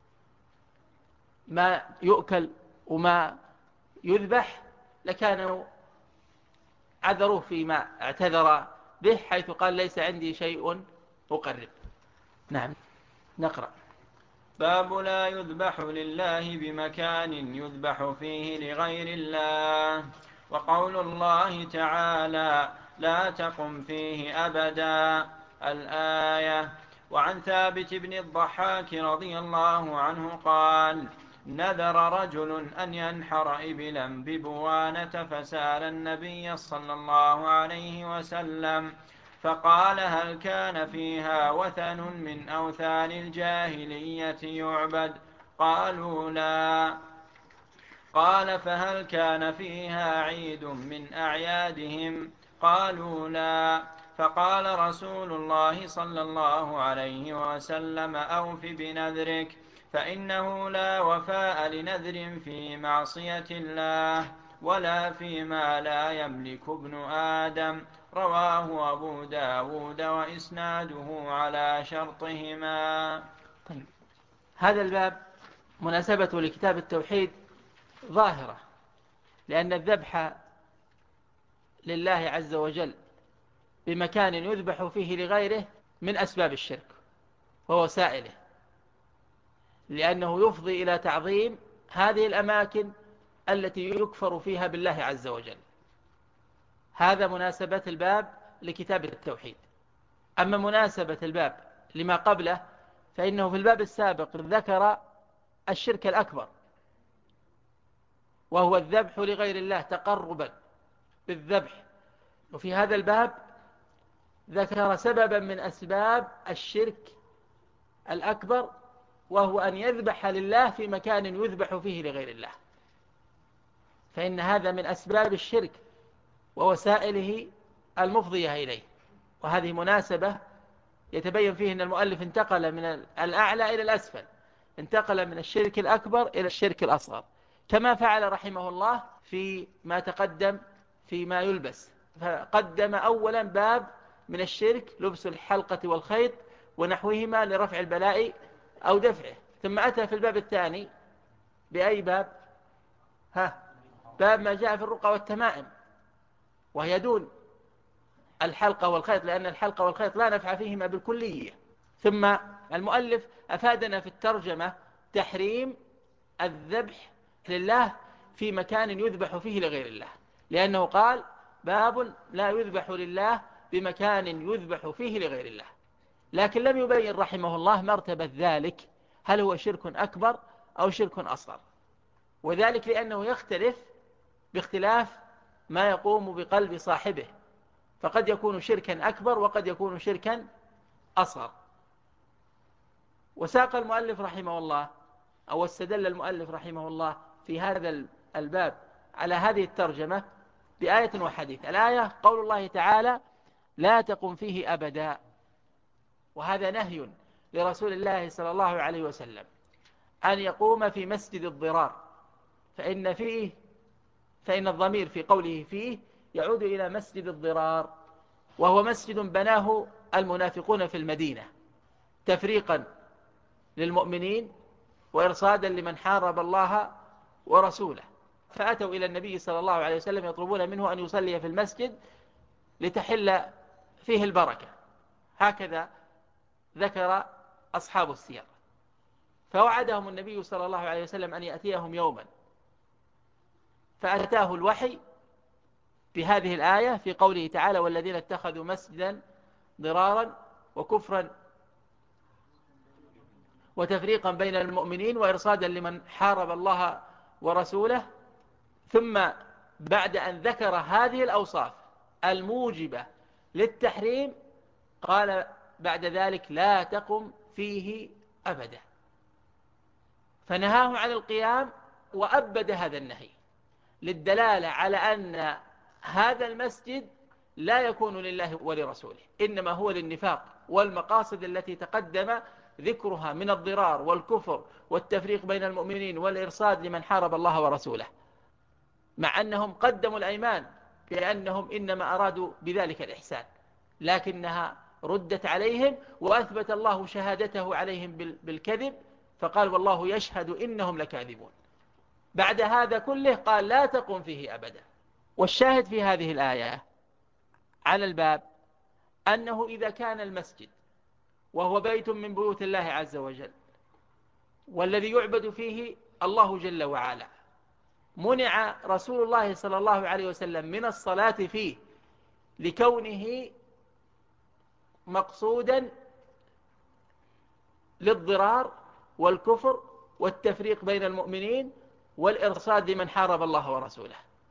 ما يؤكل وما يذبح لكانوا عذروه فيما اعتذر به، حيث قال: ليس عندي شيء أقرب. نعم. نقرأ. باب لا يذبح لله بمكان يذبح فيه لغير الله. وقول الله تعالى: لا تقم فيه أبدا، الآية. وعن ثابت بن الضحاك رضي الله عنه قال: نذر رجل أن ينحر إبلا ببوانة، فسأل النبي صلى الله عليه وسلم فقال: هل كان فيها وثن من أوثان الجاهلية يعبد؟ قالوا: لا. قال: فهل كان فيها عيد من أعيادهم؟ قالوا: لا. فقال رسول الله صلى الله عليه وسلم: أوف بنذرك، فإنه لا وفاء لنذر في معصية الله ولا فيما لا يملك ابن آدم. رواه أبو داود وإسناده على شرطهما. طيب. هذا الباب مناسبته لكتاب التوحيد ظاهرة، لأن الذبح لله عز وجل بمكان يذبح فيه لغيره من أسباب الشرك ووسائله، لأنه يفضي إلى تعظيم هذه الأماكن التي يكفر فيها بالله عز وجل. هذا مناسبة الباب لكتاب التوحيد. أما مناسبة الباب لما قبله فإنه في الباب السابق ذكر الشرك الأكبر، وهو الذبح لغير الله تقربا بالذبح، وفي هذا الباب ذكر سببا من أسباب الشرك الأكبر، وهو أن يذبح لله في مكان يذبح فيه لغير الله، فإن هذا من أسباب الشرك ووسائله المفضية إليه. وهذه مناسبة يتبين فيه أن المؤلف انتقل من الأعلى إلى الأسفل، انتقل من الشرك الأكبر إلى الشرك الأصغر، كما فعل رحمه الله في ما تقدم فيما يلبس، فقدم أولا باب من الشرك لبس الحلقة والخيط ونحوهما لرفع البلاء أو دفعه، ثم أتى في الباب الثاني بأي باب؟ باب ما جاء في الرقى والتمائم، وهي دون الحلقة والخيط، لأن الحلقة والخيط لا نفع فيهما بالكلية. ثم المؤلف أفادنا في الترجمة تحريم الذبح لله في مكان يذبح فيه لغير الله، لأنه قال: باب لا يذبح لله بمكان يذبح فيه لغير الله. لكن لم يبين رحمه الله مرتبة ذلك، هل هو شرك أكبر أو شرك أصغر، وذلك لأنه يختلف باختلاف ما يقوم بقلب صاحبه، فقد يكون شركا أكبر وقد يكون شركا أصغر. وساق المؤلف رحمه الله، أو استدل المؤلف رحمه الله في هذا الباب على هذه الترجمة بآية وحديث. الآية قول الله تعالى: لا تقم فيه أبدا، وهذا نهي لرسول الله صلى الله عليه وسلم أن يقوم في مسجد الضرار، فإن الضمير في قوله فيه يعود إلى مسجد الضرار، وهو مسجد بناه المنافقون في المدينة تفريقا للمؤمنين وإرصادا لمن حارب الله ورسوله، فأتوا إلى النبي صلى الله عليه وسلم يطلبون منه أن يصلي في المسجد لتحل فيه البركة، هكذا ذكر أصحاب السير. فوعدهم النبي صلى الله عليه وسلم أن يأتيهم يوما، فأتاه الوحي بهذه الآية في قوله تعالى: والذين اتخذوا مسجدا ضرارا وكفرا وتفريقا بين المؤمنين وإرصادا لمن حارب الله ورسوله. ثم بعد أن ذكر هذه الأوصاف الموجبة للتحريم قال بعد ذلك: لا تقم فيه أبدا، فنهاه عن القيام وأبد هذا النهي للدلالة على أن هذا المسجد لا يكون لله ولرسوله، إنما هو للنفاق والمقاصد التي تقدم ذكرها من الضرار والكفر والتفريق بين المؤمنين والإرصاد لمن حارب الله ورسوله، مع أنهم قدموا الأيمان بأنهم إنما أرادوا بذلك الإحسان، لكنها ردت عليهم وأثبت الله شهادته عليهم بالكذب، فقال: والله يشهد إنهم لكاذبون. بعد هذا كله قال: لا تقم فيه أبدا. والشاهد في هذه الآية على الباب أنه إذا كان المسجد وهو بيت من بيوت الله عز وجل والذي يعبد فيه الله جل وعلا، منع رسول الله صلى الله عليه وسلم من الصلاة فيه لكونه مقصودا للضرار والكفر والتفريق بين المؤمنين والإرصاد لمن حارب الله ورسوله.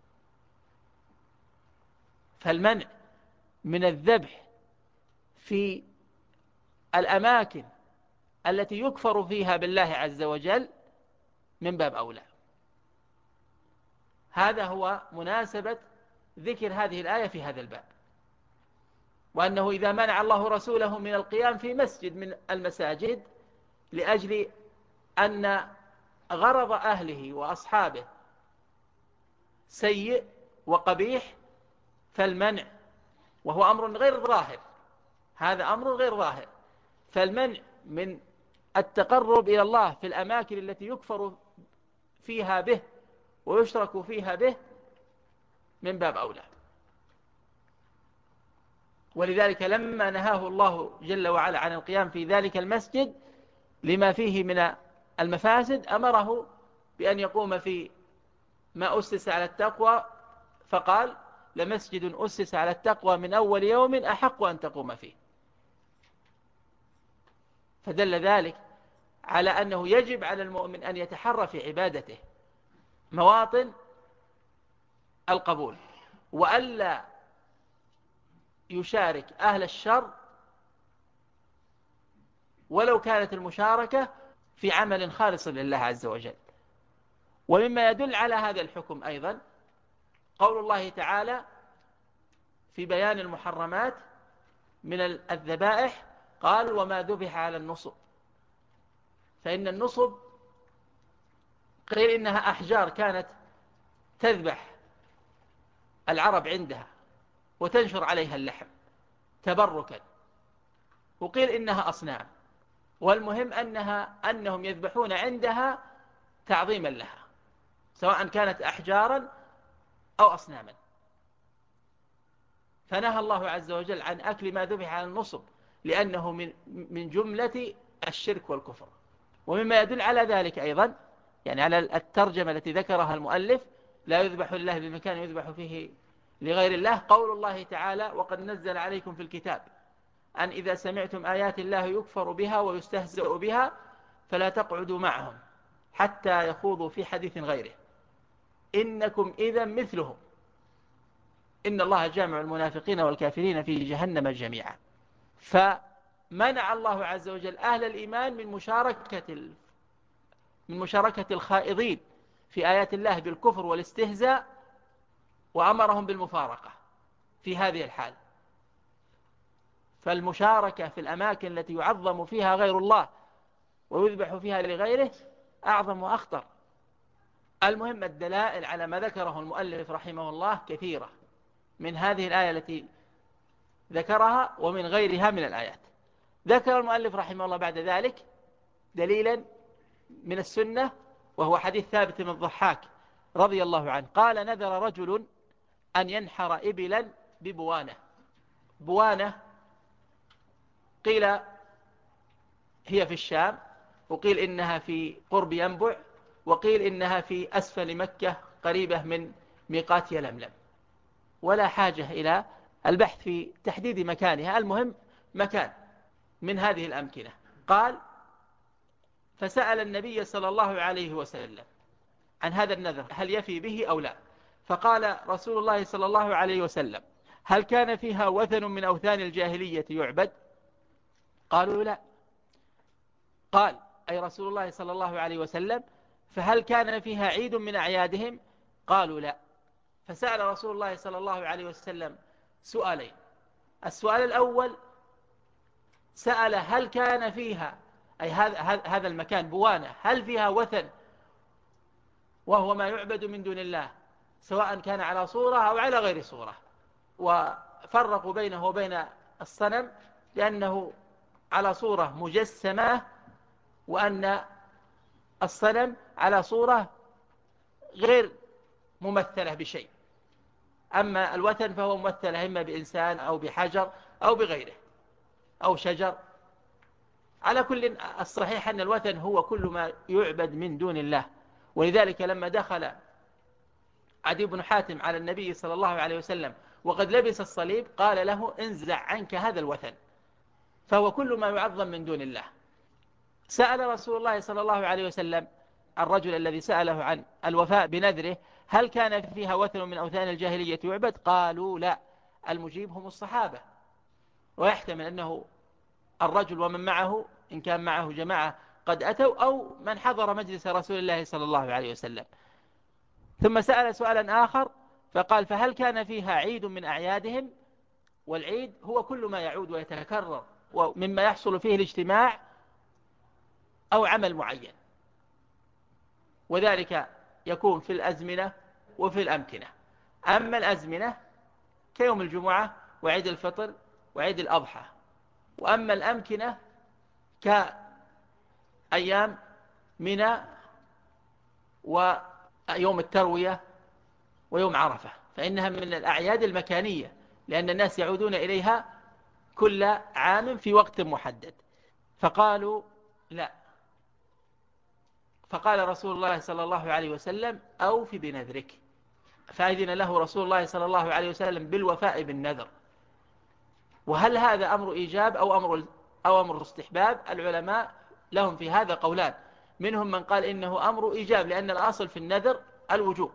فالمنع من الذبح في الأماكن التي يكفر فيها بالله عز وجل من باب أولى. هذا هو مناسبة ذكر هذه الآية في هذا الباب، وأنه إذا منع الله رسوله من القيام في مسجد من المساجد لأجل أن غرض أهله وأصحابه سيء وقبيح، فالمنع، وهو أمر غير ظاهر، هذا أمر غير ظاهر، فالمنع من التقرب إلى الله في الأماكن التي يكفر فيها به ويشرك فيها به من باب أولى. ولذلك لما نهاه الله جل وعلا عن القيام في ذلك المسجد لما فيه من المفاسد أمره بأن يقوم في ما أسس على التقوى، فقال: لمسجد أسس على التقوى من أول يوم أحق أن تقوم فيه. فدل ذلك على أنه يجب على المؤمن أن يتحرى في عبادته مواطن القبول، وألا يشارك أهل الشر ولو كانت المشاركة في عمل خالص لله عز وجل. ومما يدل على هذا الحكم أيضا قول الله تعالى في بيان المحرمات من الذبائح، قال: وما ذبح على النصب. فإن النصب قيل إنها أحجار كانت تذبح العرب عندها وتنشر عليها اللحم تبركا، وقيل إنها أصنام، والمهم أنهم يذبحون عندها تعظيما لها، سواء كانت أحجارا أو أصناما. فنهى الله عز وجل عن أكل ما ذبح على النصب لأنه من جملة الشرك والكفر. ومما يدل على ذلك أيضا، يعني على الترجمة التي ذكرها المؤلف: لا يذبح لله بمكان يذبح فيه لغير الله قول الله تعالى: وقد نزل عليكم في الكتاب أن إذا سمعتم آيات الله يكفر بها ويستهزأ بها فلا تقعدوا معهم حتى يخوضوا في حديث غيره إنكم إذا مثلهم إن الله جامع المنافقين والكافرين في جهنم جميعا. فمنع الله عز وجل أهل الإيمان من مشاركة الخائضين في آيات الله بالكفر والاستهزاء، وأمرهم بالمفارقة في هذه الحال. فالمشاركة في الأماكن التي يعظم فيها غير الله ويذبح فيها لغيره أعظم وأخطر. المهم، الدلائل على ما ذكره المؤلف رحمه الله كثيرة من هذه الآية التي ذكرها ومن غيرها من الآيات. ذكر المؤلف رحمه الله بعد ذلك دليلا من السنة، وهو حديث ثابت بن الضحاك رضي الله عنه قال: نذر رجل أن ينحر إبلا ببوانة. بوانة قيل هي في الشام، وقيل إنها في قرب ينبع، وقيل إنها في أسفل مكة قريبة من ميقات يلملم، ولا حاجة إلى البحث في تحديد مكانها. المهم مكان من هذه الأمكنة. قال: فسأل النبي صلى الله عليه وسلم عن هذا النذر هل يفي به أو لا، فقال رسول الله صلى الله عليه وسلم: هل كان فيها وثن من أوثان الجاهلية يعبد؟ قالوا لا. قال أي رسول الله صلى الله عليه وسلم: فهل كان فيها عيد من أعيادهم؟ قالوا لا. فسأل رسول الله صلى الله عليه وسلم سؤالين. السؤال الأول سأل هل كان فيها، أي هذا المكان بوانة، هل فيها وثن وهو ما يعبد من دون الله، سواء كان على صورة أو على غير صورة. وفرقوا بينه وبين الصنم لأنه على صورة مجسمة، وأن الصنم على صورة غير ممثلة بشيء. أما الوثن فهو ممثل إما بإنسان أو بحجر أو بغيره أو شجر. على كل، الصحيح أن الوثن هو كل ما يعبد من دون الله. ولذلك لما دخل عدي بن حاتم على النبي صلى الله عليه وسلم وقد لبس الصليب قال له: انزع عنك هذا الوثن، فهو كل ما يعظم من دون الله. سأل رسول الله صلى الله عليه وسلم الرجل الذي سأله عن الوفاء بنذره: هل كان فيها وثن من أوثان الجاهلية يعبد؟ قالوا لا. المجيب هم الصحابة، ويحتمل أنه الرجل ومن معه إن كان معه جماعة قد أتوا، أو من حضر مجلس رسول الله صلى الله عليه وسلم. ثم سأل سؤالا آخر فقال: فهل كان فيها عيد من أعيادهم؟ والعيد هو كل ما يعود ويتكرر ومما يحصل فيه الاجتماع أو عمل معين، وذلك يكون في الأزمنة وفي الأمكنة. أما الأزمنة كيوم الجمعة وعيد الفطر وعيد الأضحى، وأما الأمكنة كأيام منى ويوم التروية ويوم عرفة، فإنها من الأعياد المكانية لأن الناس يعودون إليها كل عام في وقت محدد. فقالوا لا. فقال رسول الله صلى الله عليه وسلم: أوف بنذرك. فأذن له رسول الله صلى الله عليه وسلم بالوفاء بالنذر. وهل هذا أمر إيجاب أو أمر استحباب؟ العلماء لهم في هذا قولان. منهم من قال إنه أمر إيجاب لأن الأصل في النذر الوجوب،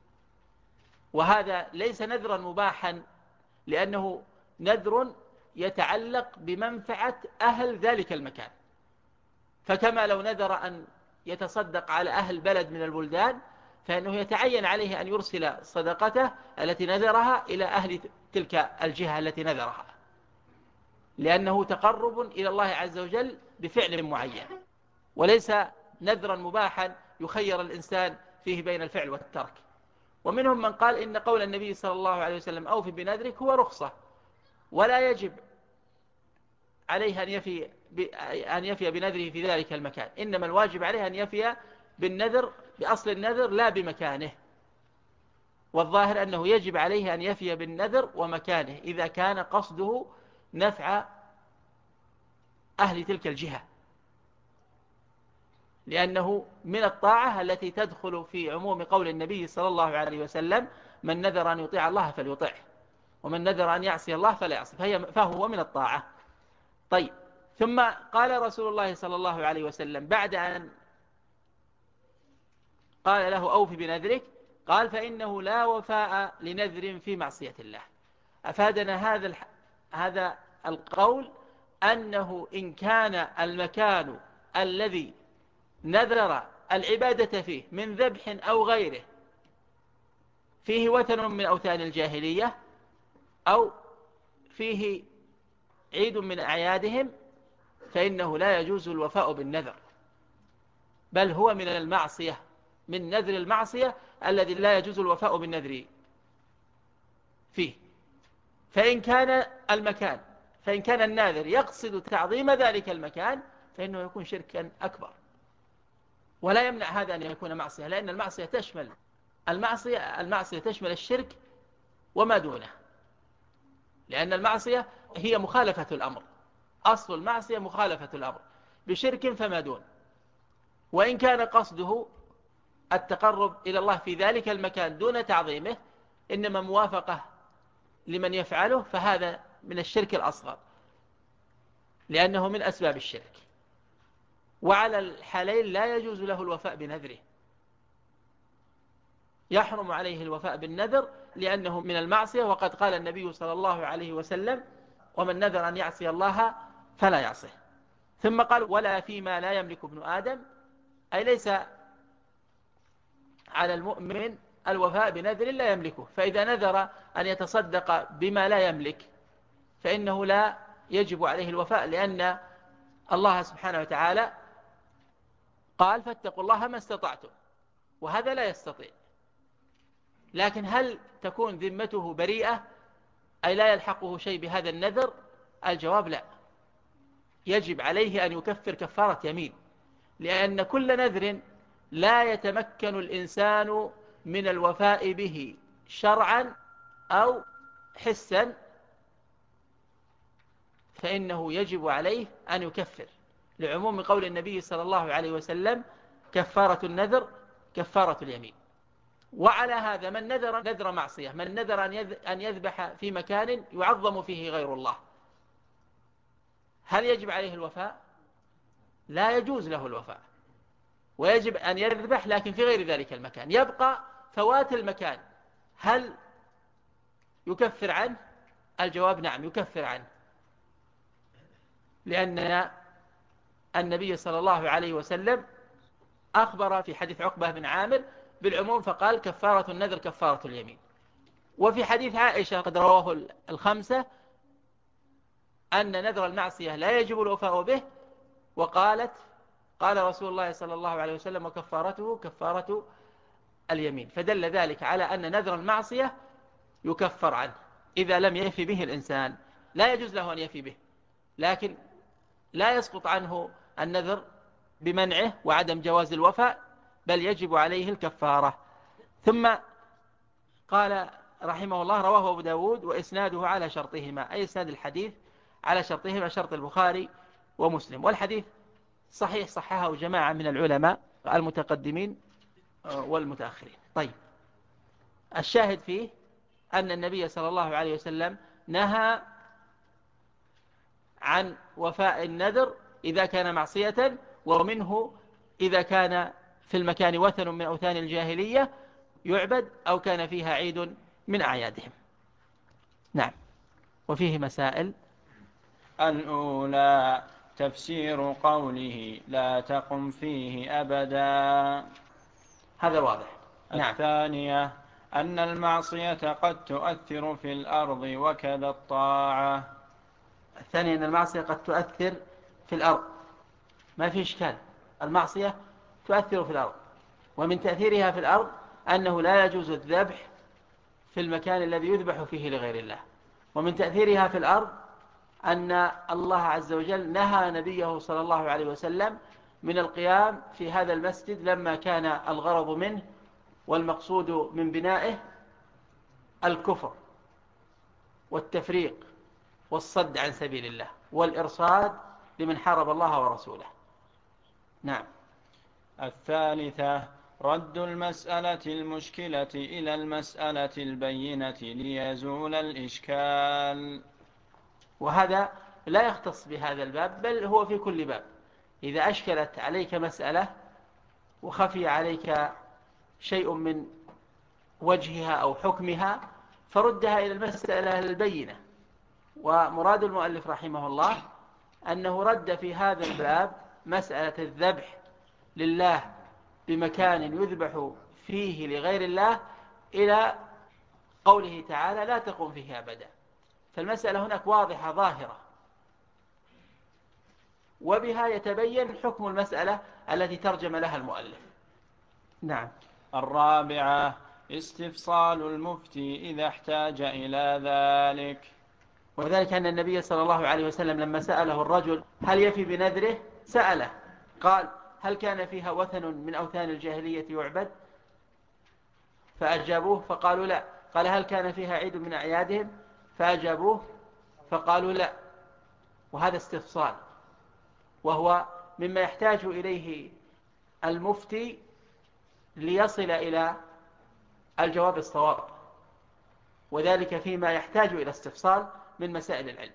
وهذا ليس نذرا مباحا لأنه نذر يتعلق بمنفعة أهل ذلك المكان. فكما لو نذر أن يتصدق على أهل بلد من البلدان فإنه يتعين عليه أن يرسل صدقته التي نذرها إلى أهل تلك الجهة التي نذرها، لأنه تقرب إلى الله عز وجل بفعل معين، وليس نذرا مباحا يخير الإنسان فيه بين الفعل والترك. ومنهم من قال إن قول النبي صلى الله عليه وسلم أوف بنذرك هو رخصة، ولا يجب عليه أن يفي بنذره في ذلك المكان، إنما الواجب عليه أن يفي بالنذر بأصل النذر لا بمكانه. والظاهر أنه يجب عليه أن يفي بالنذر ومكانه إذا كان قصده نفع أهل تلك الجهة، لأنه من الطاعة التي تدخل في عموم قول النبي صلى الله عليه وسلم: من نذر أن يطيع الله فليطعه، ومن نذر أن يعصي الله فلا يعصي، فهو من الطاعة. طيب، ثم قال رسول الله صلى الله عليه وسلم بعد أن قال له أوف بنذرك، قال فإنه لا وفاء لنذر في معصية الله. أفادنا هذا القول أنه إن كان المكان الذي نذر العبادة فيه من ذبح أو غيره فيه وثن من أوثان الجاهلية، أو فيه عيد من أعيادهم، فإنه لا يجوز الوفاء بالنذر، بل هو من المعصية، من نذر المعصية الذي لا يجوز الوفاء بالنذر فيه. فإن كان الناذر يقصد تعظيم ذلك المكان فإنه يكون شركا أكبر، ولا يمنع هذا أن يكون معصية، لأن المعصية تشمل الشرك وما دونه، لأن المعصية هي مخالفة الأمر، أصل المعصية مخالفة الأمر بشرك فما دون. وإن كان قصده التقرب إلى الله في ذلك المكان دون تعظيمه، إنما موافقة لمن يفعله، فهذا من الشرك الأصغر لأنه من أسباب الشرك. وعلى الحالين لا يجوز له الوفاء بنذره، يحرم عليه الوفاء بالنذر لأنه من المعصية، وقد قال النبي صلى الله عليه وسلم ومن نذر أن يعصي الله فلا يعصيه. ثم قال ولا فيما لا يملك ابن آدم، أي ليس على المؤمن الوفاء بنذر لا يملكه، فإذا نذر أن يتصدق بما لا يملك فإنه لا يجب عليه الوفاء، لأن الله سبحانه وتعالى قال فاتقوا الله ما استطعتم، وهذا لا يستطيع. لكن هل تكون ذمته بريئة أي لا يلحقه شيء بهذا النذر؟ الجواب لا، يجب عليه أن يكفر كفارة يمين، لأن كل نذر لا يتمكن الإنسان من الوفاء به شرعا أو حسا فإنه يجب عليه أن يكفر، لعموم قول النبي صلى الله عليه وسلم كفارة النذر كفارة اليمين. وعلى هذا من نذر معصية، من نذر أن يذبح في مكان يعظم فيه غير الله، هل يجب عليه الوفاء؟ لا يجوز له الوفاء، ويجب أن يذبح لكن في غير ذلك المكان. يبقى فوات المكان، هل يكفر عنه؟ الجواب نعم يكفر عنه، لأن النبي صلى الله عليه وسلم أخبر في حديث عقبة بن عامر بالعموم فقال كفارة النذر كفارة اليمين. وفي حديث عائشة قد رواه الخمسة أن نذر المعصية لا يجب الوفاء به، وقالت قال رسول الله صلى الله عليه وسلم وكفارته كفارة اليمين، فدل ذلك على أن نذر المعصية يكفر عنه إذا لم يفي به الإنسان، لا يجوز له أن يفي به، لكن لا يسقط عنه النذر بمنعه وعدم جواز الوفاء، بل يجب عليه الكفارة. ثم قال رحمه الله رواه أبو داود وإسناده على شرطهما، أي إسناد الحديث على شرطهما شرط البخاري ومسلم، والحديث صحيح صححه جماعة من العلماء المتقدمين والمتأخرين. طيب، الشاهد فيه أن النبي صلى الله عليه وسلم نهى عن وفاء النذر إذا كان معصية، ومنه إذا كان في المكان وثن من أوثان الجاهلية يعبد أو كان فيها عيد من أعيادهم. نعم. وفيه مسائل. الأولى تفسير قوله لا تقم فيه أبدا، هذا واضح. نعم. الثانية أن المعصية قد تؤثر في الأرض وكذا الطاعة. الثانية أن المعصية قد تؤثر في الأرض، ما في إشكال، المعصية تؤثر في الأرض، ومن تأثيرها في الأرض أنه لا يجوز الذبح في المكان الذي يذبح فيه لغير الله، ومن تأثيرها في الأرض أن الله عز وجل نهى نبيه صلى الله عليه وسلم من القيام في هذا المسجد لما كان الغرض منه والمقصود من بنائه الكفر والتفريق والصد عن سبيل الله والإرصاد لمن حارب الله ورسوله. نعم. الثالثة رد المسألة المشكلة إلى المسألة البينة ليزول الإشكال. وهذا لا يختص بهذا الباب، بل هو في كل باب. إذا أشكلت عليك مسألة وخفي عليك شيء من وجهها أو حكمها فردها إلى المسألة البينة. ومراد المؤلف رحمه الله أنه رد في هذا الباب مسألة الذبح لله بمكان يذبح فيه لغير الله إلى قوله تعالى لا تقوم فيه أبدا. فالمسألة هناك واضحة ظاهرة، وبها يتبين حكم المسألة التي ترجم لها المؤلف. نعم. الرابعة استفصال المفتي إذا احتاج إلى ذلك. وذلك أن النبي صلى الله عليه وسلم لما سأله الرجل هل يفي بنذره سأله قال هل كان فيها وثن من أوثان الجاهلية يعبد؟ فأجابوه فقالوا لا. قال هل كان فيها عيد من أعيادهم؟ فأجابوه فقالوا لا. وهذا استفصال، وهو مما يحتاج إليه المفتي ليصل إلى الجواب الصواب، وذلك فيما يحتاج إلى استفصال من مسائل العلم.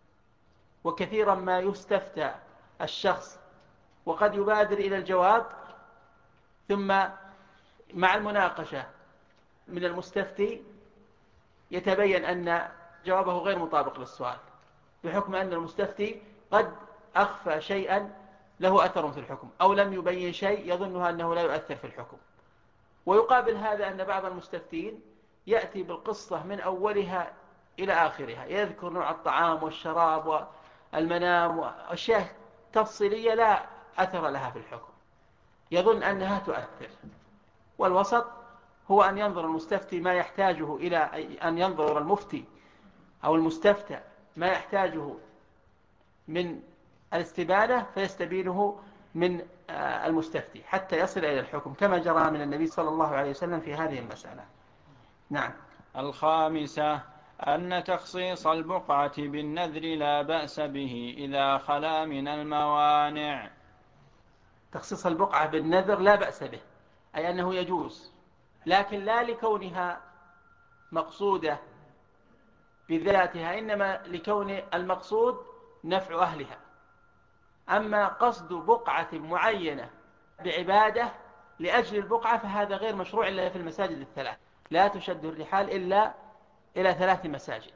وكثيرا ما يستفتى الشخص وقد يبادر إلى الجواب، ثم مع المناقشة من المستفتي يتبين أن جوابه غير مطابق للسؤال، بحكم أن المستفتي قد أخفى شيئا له أثر في الحكم، أو لم يبين شيء يظنها أنه لا يؤثر في الحكم. ويقابل هذا أن بعض المستفتين يأتي بالقصة من أولها إلى آخرها، يذكر نوع الطعام والشراب والمنام وأشياء تفصيلية لا أثر لها في الحكم، يظن أنها تؤثر. والوسط هو أن ينظر المستفتي ما يحتاجه إلى أن ينظر المفتي أو المستفتى ما يحتاجه من الاستبانة فيستبينه من المستفتي حتى يصل إلى الحكم، كما جرى من النبي صلى الله عليه وسلم في هذه المسألة. نعم. الخامسة أن تخصيص البقعة بالنذر لا بأس به إذا خلا من الموانع. تخصيص البقعة بالنذر لا بأس به، أي أنه يجوز، لكن لا لكونها مقصودة بذاتها، إنما لكون المقصود نفع أهلها. أما قصد بقعة معينة بعبادة لأجل البقعة فهذا غير مشروع إلا في المساجد الثلاث، لا تشد الرحال إلا إلى 3 مساجد.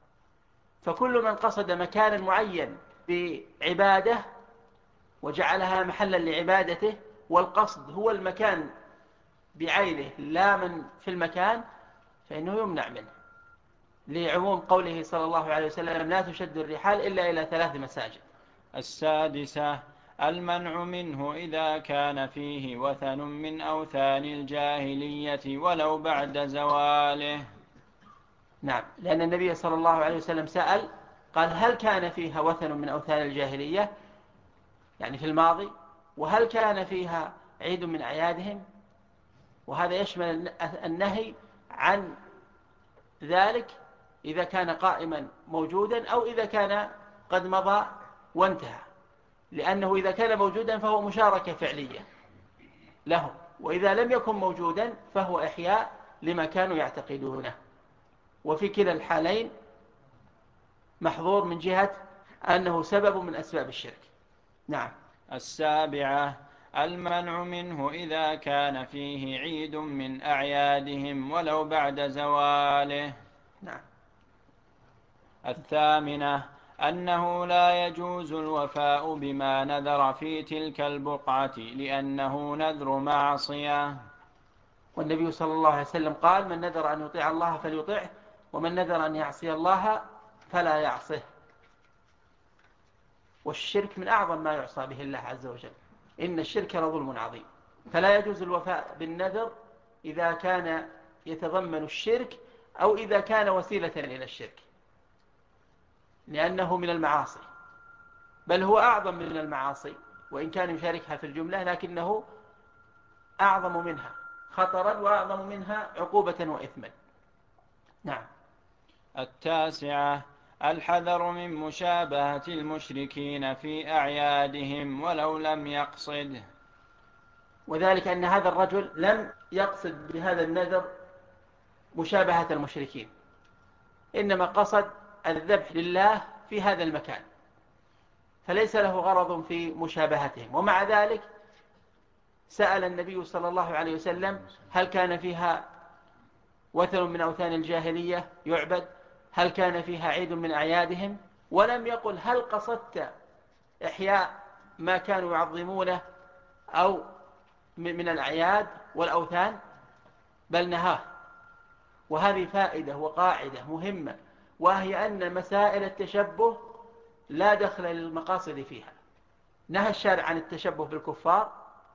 فكل من قصد مكانا معين بعبادة وجعلها محلا لعبادته، والقصد هو المكان بعينه لا من في المكان، فإنه يمنع منه، لعموم قوله صلى الله عليه وسلم لا تشد الرحال إلا إلى 3 مساجد. السادسة المنع منه إذا كان فيه وثن من أوثان الجاهلية ولو بعد زواله. نعم، لأن النبي صلى الله عليه وسلم سأل قال هل كان فيها وثن من أوثان الجاهلية، يعني في الماضي، وهل كان فيها عيد من أعيادهم، وهذا يشمل النهي عن ذلك إذا كان قائما موجودا أو إذا كان قد مضى وانتهى، لأنه إذا كان موجودا فهو مشاركة فعلية له، وإذا لم يكن موجودا فهو إحياء لما كانوا يعتقدونه. وفي كلا الحالين محظور من جهة أنه سبب من أسباب الشرك. نعم. السابعة المنع منه إذا كان فيه عيد من أعيادهم ولو بعد زواله. نعم. الثامنة أنه لا يجوز الوفاء بما نذر في تلك البقعة لأنه نذر معصية. والنبي صلى الله عليه وسلم قال من نذر أن يطيع الله فليطيعه، ومن نذر أن يعصي الله فلا يعصه. والشرك من أعظم ما يعصى به الله عز وجل، إن الشرك لظلم عظيم. فلا يجوز الوفاء بالنذر إذا كان يتضمن الشرك أو إذا كان وسيلة إلى الشرك، لأنه من المعاصي، بل هو أعظم من المعاصي، وإن كان يشاركها في الجملة لكنه أعظم منها خطرا وأعظم منها عقوبة وإثما. نعم. التاسعة الحذر من مشابهة المشركين في أعيادهم ولو لم يقصده. وذلك أن هذا الرجل لم يقصد بهذا النذر مشابهة المشركين، إنما قصد الذبح لله في هذا المكان، فليس له غرض في مشابهتهم. ومع ذلك سأل النبي صلى الله عليه وسلم هل كان فيها وثن من أوثان الجاهلية يعبد، هل كان فيها عيد من أعيادهم، ولم يقل هل قصدت إحياء ما كانوا يعظمونه أو من الأعياد والأوثان، بل نهاه. وهذه فائدة وقاعدة مهمة، وهي أن مسائل التشبه لا دخل للمقاصد فيها. نهى الشارع عن التشبه بالكفار،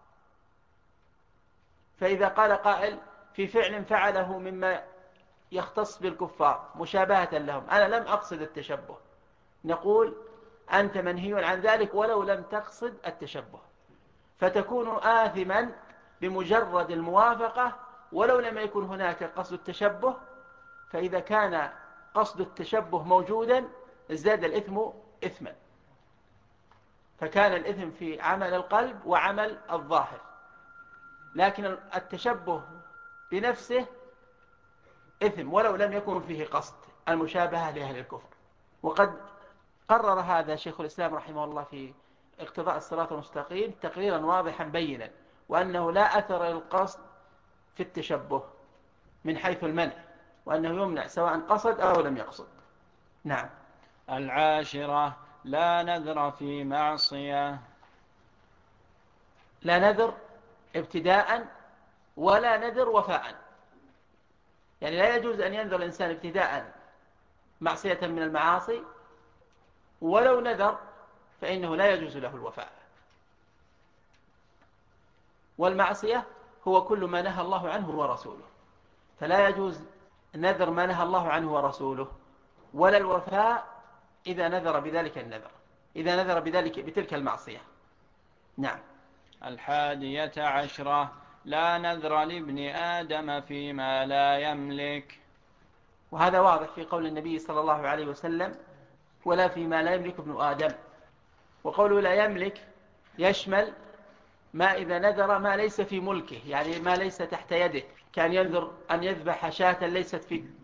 فإذا قال قائل في فعل فعله مما يختص بالكفار مشابهة لهم أنا لم أقصد التشبه، نقول أنت منهي عن ذلك ولو لم تقصد التشبه، فتكون آثما بمجرد الموافقة ولو لم يكن هناك قصد التشبه. فإذا كان قصد التشبه موجودا ازداد الإثم إثما، فكان الإثم في عمل القلب وعمل الظاهر، لكن التشبه بنفسه إثم ولو لم يكن فيه قصد المشابهة لأهل الكفر. وقد قرر هذا شيخ الإسلام رحمه الله في اقتضاء الصراط المستقيم تقريرا واضحا بينا، وأنه لا أثر للقصد في التشبه من حيث المنع، وأنه يمنع سواء قصد أو لم يقصد. نعم. 10 لا نذر في معصية. لا نذر ابتداء ولا نذر وفاء، يعني لا يجوز أن ينذر الإنسان ابتداء معصية من المعاصي، ولو نذر فإنه لا يجوز له الوفاء. والمعصية هو كل ما نهى الله عنه ورسوله، فلا يجوز نذر ما نهى الله عنه ورسوله، ولا الوفاء إذا نذر بذلك النذر، إذا نذر بذلك بتلك المعصية. نعم. 11 لا نذر لابن آدم فيما لا يملك. وهذا واضح في قول النبي صلى الله عليه وسلم ولا فيما لا يملك ابن آدم. وقوله لا يملك يشمل ما إذا نذر ما ليس في ملكه، يعني ما ليس تحت يده، كان ينذر أن يذبح شاة ليست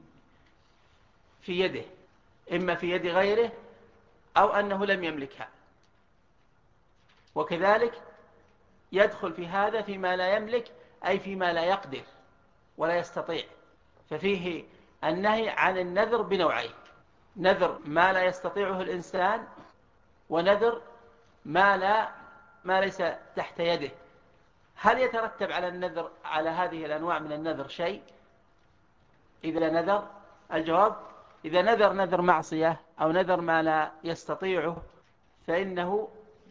في يده، إما في يد غيره أو أنه لم يملكها. وكذلك يدخل في هذا فيما لا يملك، أي فيما لا يقدر ولا يستطيع، ففيه النهي عن النذر بنوعين: نذر ما لا يستطيعه الإنسان، ونذر ما ليس تحت يده. هل يترتب على النذر على هذه الأنواع من النذر شيء إذا نذر؟ الجواب: إذا نذر معصية أو نذر ما لا يستطيعه فإنه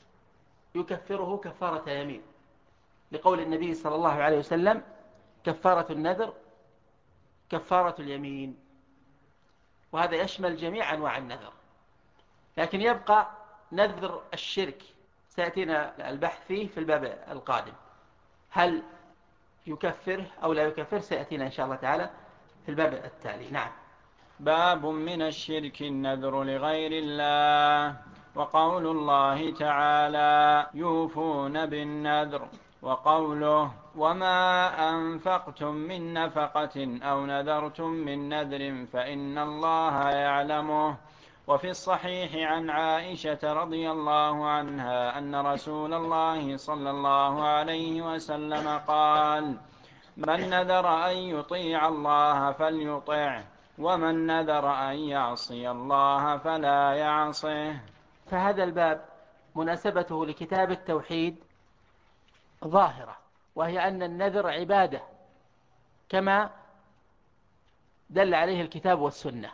يكفره كفارة يمين، لقول النبي صلى الله عليه وسلم: كفارة النذر كفارة اليمين. وهذا يشمل جميع أنواع النذر. لكن يبقى نذر الشرك، سيأتينا البحث فيه في الباب القادم، هل يكفره أو لا يكفر، سيأتينا إن شاء الله تعالى في الباب التالي. نعم. باب من الشرك النذر لغير الله. وقول الله تعالى يوفون بالنذر، وقوله وما أنفقتم من نفقة أو نذرتم من نذر فإن الله يعلمه. وفي الصحيح عن عائشة رضي الله عنها أن رسول الله صلى الله عليه وسلم قال: من نذر أن يطيع الله فليطعه، ومن نذر أن يعصي الله فلا يعصه. فهذا الباب مناسبته لكتاب التوحيد ظاهرة، وهي أن النذر عبادة كما دل عليه الكتاب والسنة،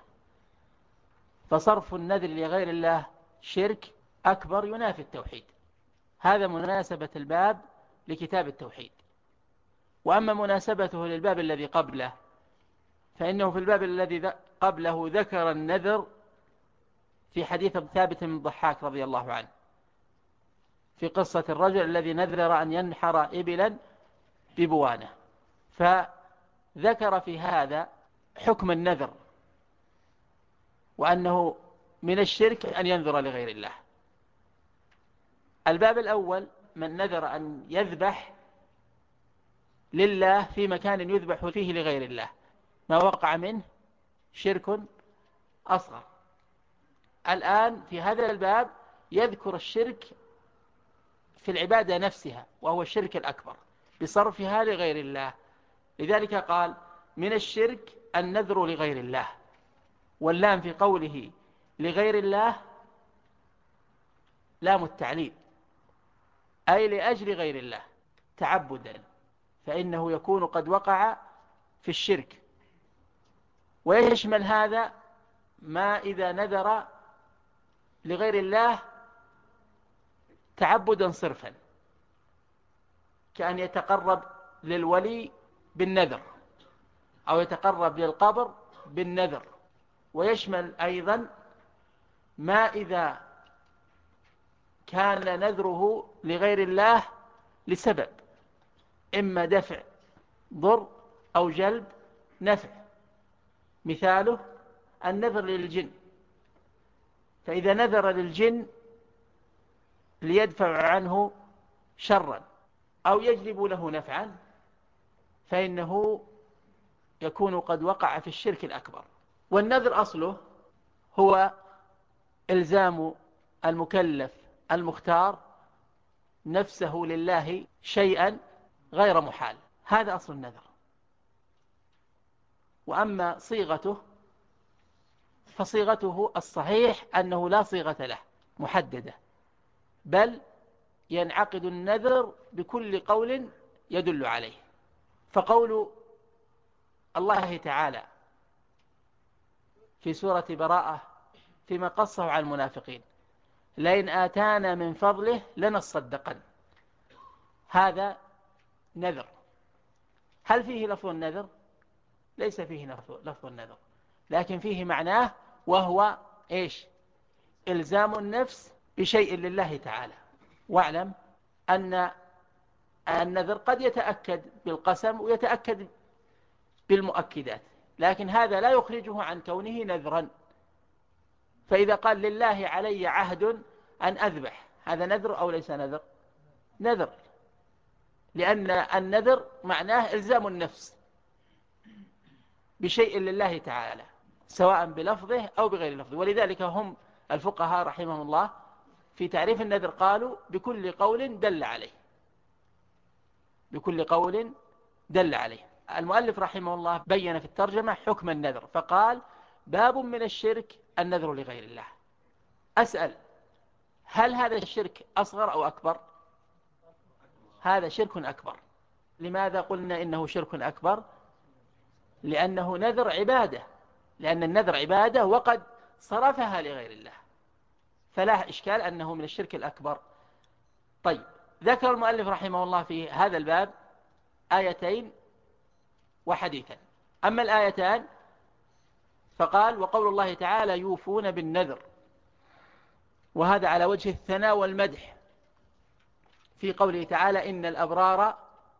فصرف النذر لغير الله شرك أكبر ينافي التوحيد. هذا مناسبة الباب لكتاب التوحيد. وأما مناسبته للباب الذي قبله فإنه في الباب الذي قبله ذكر النذر في حديث ثابت بن الضحاك رضي الله عنه في قصة الرجل الذي نذر أن ينحر إبلا ببوانة، فذكر في هذا حكم النذر، وأنه من الشرك أن ينذر لغير الله. الباب الأول من نذر أن يذبح لله في مكان يذبح فيه لغير الله، ما وقع منه شرك أصغر. الآن في هذا الباب يذكر الشرك في العبادة نفسها، وهو الشرك الأكبر بصرفها لغير الله. لذلك قال من الشرك النذر لغير الله، واللام في قوله لغير الله لام التعليل، أي لأجل غير الله تعبدا، فإنه يكون قد وقع في الشرك. ويشمل هذا ما إذا نذر لغير الله تعبدا صرفا، كأن يتقرب للولي بالنذر أو يتقرب للقبر بالنذر. ويشمل أيضا ما إذا كان نذره لغير الله لسبب، إما دفع ضر أو جلب نفع، مثاله النذر للجن، فإذا نذر للجن ليدفع عنه شرا أو يجلب له نفعا فإنه يكون قد وقع في الشرك الأكبر. والنذر أصله هو إلزام المكلف المختار نفسه لله شيئا غير محال، هذا أصل النذر. وأما صيغته فصيغته الصحيح أنه لا صيغة له محددة، بل ينعقد النذر بكل قول يدل عليه. فقول الله تعالى في سورة براءة فيما قصه عن المنافقين لئن آتانا من فضله لنصدقن، هذا نذر. هل فيه لفظ النذر؟ ليس فيه لفظ النذر، لكن فيه معناه، وهو إيش؟ إلزام النفس بشيء لله تعالى. واعلم أن النذر قد يتأكد بالقسم ويتأكد بالمؤكدات، لكن هذا لا يخرجه عن كونه نذرا. فإذا قال لله علي عهد أن أذبح، هذا نذر أو ليس نذر؟ نذر، لأن النذر معناه إلزام النفس بشيء لله تعالى سواء بلفظه أو بغير لفظه. ولذلك هم الفقهاء رحمهم الله في تعريف النذر قالوا بكل قول دل عليه، بكل قول دل عليه. المؤلف رحمه الله بين في الترجمة حكم النذر فقال باب من الشرك النذر لغير الله. أسأل هل هذا الشرك أصغر أو أكبر؟ هذا شرك أكبر. لماذا قلنا إنه شرك أكبر؟ لأنه نذر عبادة، لأن النذر عبادة وقد صرفها لغير الله، فلا إشكال أنه من الشرك الأكبر. طيب، ذكر المؤلف رحمه الله في هذا الباب آيتين وحديثا. أما الآيتان فقال وقول الله تعالى يوفون بالنذر، وهذا على وجه الثناء والمدح في قوله تعالى إن الأبرار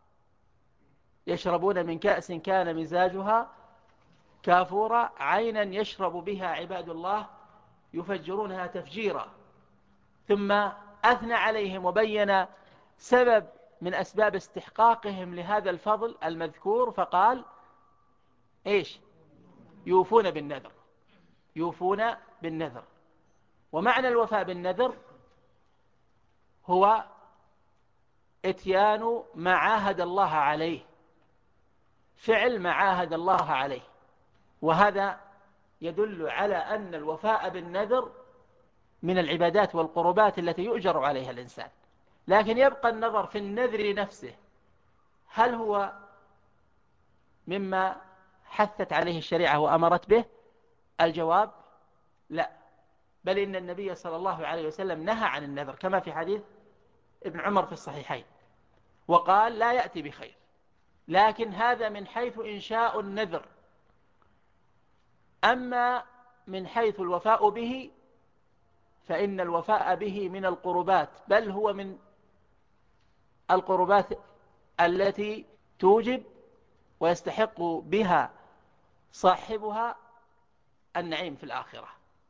يشربون من كأس كان مزاجها كافورا عينا يشرب بها عباد الله يفجرونها تفجيرا. ثم أثنى عليهم وبين سبب من أسباب استحقاقهم لهذا الفضل المذكور فقال إيش؟ يوفون بالنذر، يوفون بالنذر. ومعنى الوفاء بالنذر هو اتيان ما عاهد الله عليه، فعل ما عاهد الله عليه. وهذا يدل على أن الوفاء بالنذر من العبادات والقربات التي يؤجر عليها الإنسان. لكن يبقى النظر في النذر نفسه، هل هو مما حثت عليه الشريعة وأمرت به؟ الجواب لا، بل إن النبي صلى الله عليه وسلم نهى عن النذر كما في حديث ابن عمر في الصحيحين، وقال لا يأتي بخير. لكن هذا من حيث إنشاء النذر. أما من حيث الوفاء به فإن الوفاء به من القربات، بل هو من القربات التي توجب ويستحق بها صاحبها النعيم في الآخرة،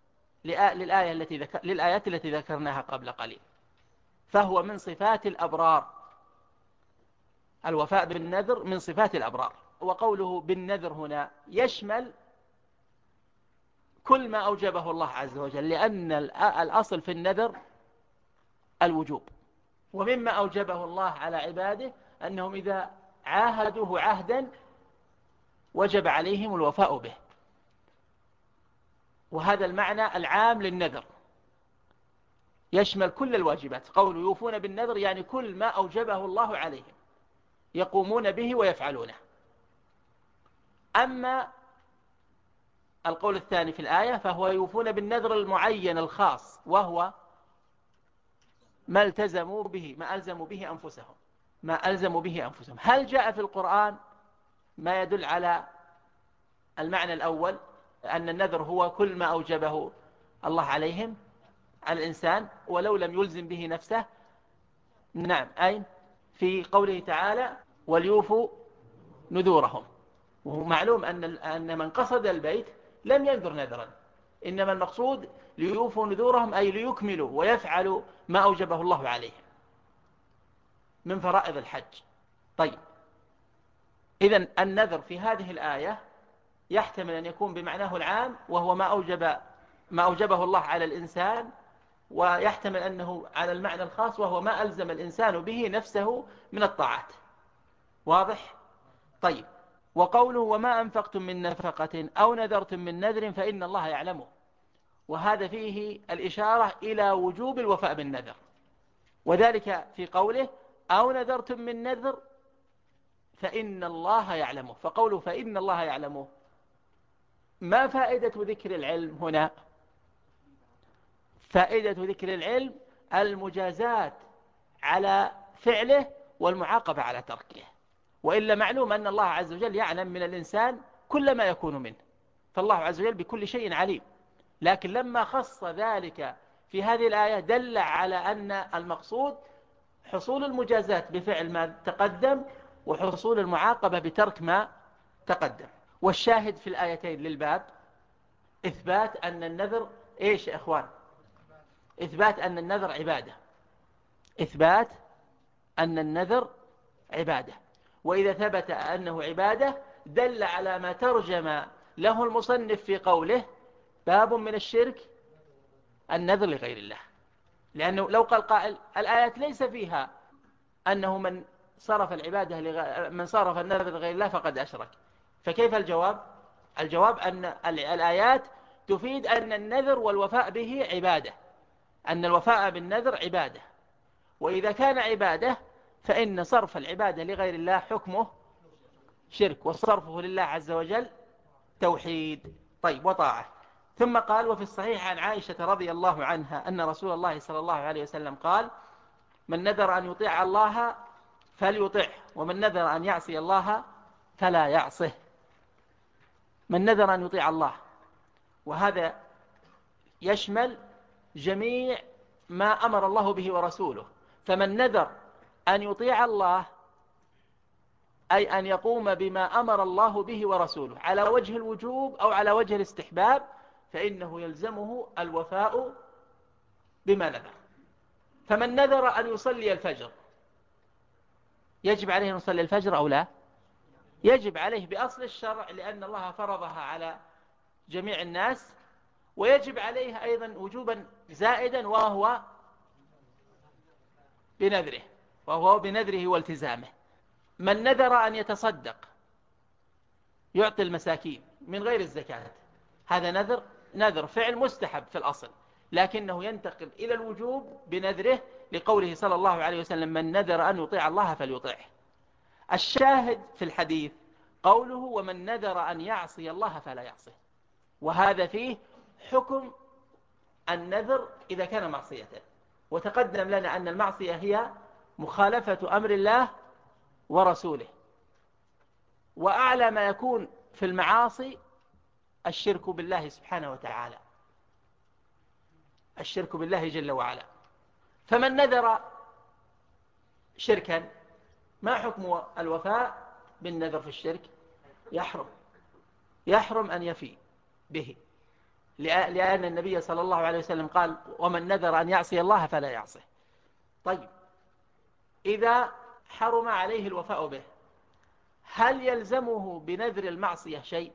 للآيات التي ذكرناها قبل قليل. فهو من صفات الأبرار. الوفاء بالنذر من صفات الأبرار. وقوله بالنذر هنا يشمل كل ما أوجبه الله عز وجل، لأن الأصل في النذر الوجوب. ومما أوجبه الله على عباده أنهم إذا عاهدوه عهدا وجب عليهم الوفاء به، وهذا المعنى العام للنذر يشمل كل الواجبات. قول يوفون بالنذر يعني كل ما أوجبه الله عليهم يقومون به ويفعلونه. أما القول الثاني في الآية فهو يوفون بالنذر المعين الخاص، وهو ما التزموا به، ما ألزموا به أنفسهم، ما ألزموا به أنفسهم. هل جاء في القرآن ما يدل على المعنى الأول أن النذر هو كل ما أوجبه الله عليهم على الإنسان ولو لم يلزم به نفسه؟ نعم. أين؟ في قوله تعالى وليوفوا نذورهم. وهو معلوم أن من قصد البيت لم ينذر نذرا، إنما المقصود ليوفوا نذورهم أي ليكملوا ويفعلوا ما أوجبه الله عليهم من فرائض الحج. طيب، إذن النذر في هذه الآية يحتمل أن يكون بمعناه العام وهو ما أوجبه الله على الإنسان، ويحتمل أنه على المعنى الخاص وهو ما ألزم الإنسان به نفسه من الطاعات. واضح؟ طيب، وقوله وما أنفقتم من نفقة أو نذرتم من نذر فإن الله يعلمه، وهذا فيه الإشارة إلى وجوب الوفاء بالنذر، وذلك في قوله أو نذرتم من نذر فإن الله يعلمه. فقوله فإن الله يعلمه، ما فائدة ذكر العلم هنا؟ فائدة ذكر العلم المجازات على فعله والمعاقبة على تركه، وإلا معلوم أن الله عز وجل يعلم من الإنسان كل ما يكون منه، فالله عز وجل بكل شيء عليم. لكن لما خص ذلك في هذه الآية دل على أن المقصود حصول المجازات بفعل ما تقدم وحصول المعاقبة بترك ما تقدم. والشاهد في الآيتين للباب إثبات أن النذر إيش يا إخوان؟ إثبات أن النذر عبادة، إثبات أن النذر عبادة. وإذا ثبت أنه عبادة دل على ما ترجم له المصنف في قوله باب من الشرك النذر لغير الله، لأنه لو قال قائل الآيات ليس فيها أنه من صرف من صرف النذر لغير الله فقد أشرك، فكيف الجواب؟ الجواب أن الآيات تفيد أن النذر والوفاء به عبادة، أن الوفاء بالنذر عبادة، وإذا كان عبادة فإن صرف العبادة لغير الله حكمه شرك، وصرفه لله عز وجل توحيد. طيب، وطاعة. ثم قال وفي الصحيح عن عائشة رضي الله عنها أن رسول الله صلى الله عليه وسلم قال من نذر أن يطيع الله فليطعه ومن نذر أن يعصي الله فلا يعصه. من نذر أن يطيع الله، وهذا يشمل جميع ما أمر الله به ورسوله. فمن نذر أن يطيع الله أي أن يقوم بما أمر الله به ورسوله على وجه الوجوب أو على وجه الاستحباب فإنه يلزمه الوفاء بما نذر. فمن نذر أن يصلي الفجر، يجب عليه أن يصلي الفجر أو لا؟ يجب عليه بأصل الشرع، لأن الله فرضها على جميع الناس، ويجب عليه أيضا وجوبا زائدا وهو بنذره والتزامه. من نذر أن يتصدق يعطي المساكين من غير الزكاة، هذا نذر فعل مستحب في الأصل، لكنه ينتقل إلى الوجوب بنذره لقوله صلى الله عليه وسلم من نذر أن يطيع الله فليطيعه. الشاهد في الحديث قوله ومن نذر أن يعصي الله فلا يعصيه، وهذا فيه حكم النذر إذا كان معصية، وتقدم لنا أن المعصية هي مخالفة أمر الله ورسوله، وأعلى ما يكون في المعاصي الشرك بالله سبحانه وتعالى، الشرك بالله جل وعلا. فمن نذر شركا، ما حكم الوفاء بالنذر في الشرك؟ يحرم أن يفي به، لأن النبي صلى الله عليه وسلم قال ومن نذر أن يعصي الله فلا يعصيه. طيب، إذا حرم عليه الوفاء به، هل يلزمه بنذر المعصية شيء؟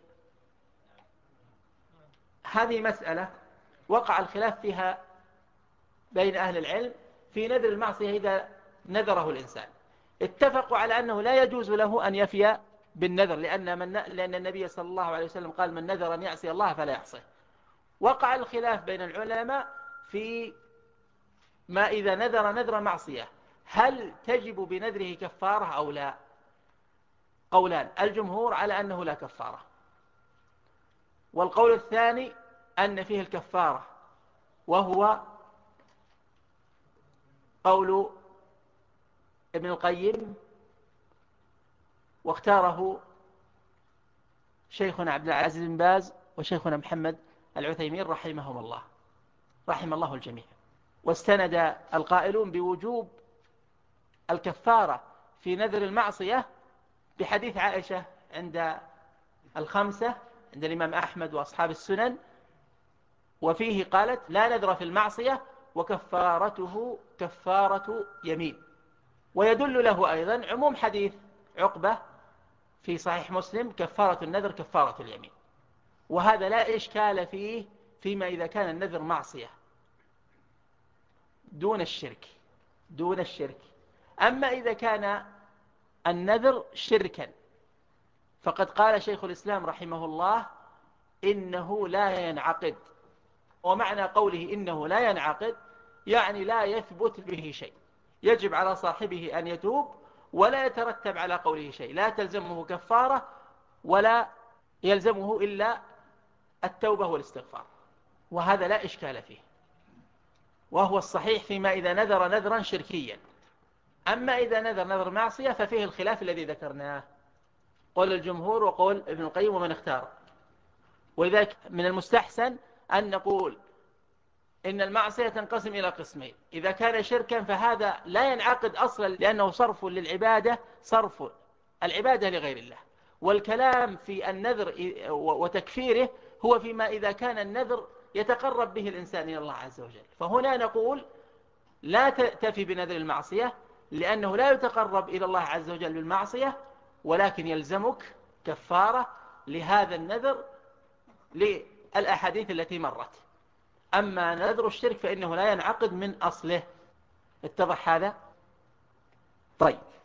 هذه مسألة وقع الخلاف فيها بين أهل العلم في نذر المعصية إذا نذره الإنسان. اتفقوا على أنه لا يجوز له أن يفي بالنذر، لأن النبي صلى الله عليه وسلم قال: من نذر أن يعصي الله فلا يعصيه. وقع الخلاف بين العلماء في ما إذا نذر معصية هل تجب بنذره كفارة أو لا؟ قولان: الجمهور على أنه لا كفارة، والقول الثاني أن فيه الكفارة، وهو قول ابن القيم، واختاره شيخنا عبد العزيز بن باز وشيخنا محمد العثيمين رحمهم الله، رحم الله الجميع. واستند القائلون بوجوب الكفارة في نذر المعصية بحديث عائشة عند الخمسة، عند الإمام أحمد وأصحاب السنن، وفيه قالت: لا نذر في المعصية وكفارته كفارة يمين. ويدل له أيضا عموم حديث عقبة في صحيح مسلم: كفارة النذر كفارة اليمين. وهذا لا إشكال فيه فيما إذا كان النذر معصية دون الشرك. أما إذا كان النذر شركا فقد قال شيخ الإسلام رحمه الله: إنه لا ينعقد. ومعنى قوله إنه لا ينعقد يعني لا يثبت به شيء، يجب على صاحبه أن يتوب، ولا يترتب على قوله شيء، لا تلزمه كفارة ولا يلزمه إلا التوبة والاستغفار، وهذا لا إشكال فيه، وهو الصحيح فيما إذا نذر نذرا شركيا. أما إذا نذر معصية ففيه الخلاف الذي ذكرناه، قول الجمهور وقول ابن القيم ومن اختار. ولذلك من المستحسن أن نقول إن المعصية تنقسم إلى قسمين: إذا كان شركا فهذا لا ينعقد أصلا لأنه صرف للعبادة، صرف العبادة لغير الله. والكلام في النذر وتكفيره هو فيما إذا كان النذر يتقرب به الإنسان إلى الله عز وجل، فهنا نقول لا تفي بنذر المعصية لأنه لا يتقرب إلى الله عز وجل بالمعصية، ولكن يلزمك كفارة لهذا النذر للأحاديث التي مرت. أما نذر الشرك فإنه لا ينعقد من أصله. اتضح هذا؟ طيب.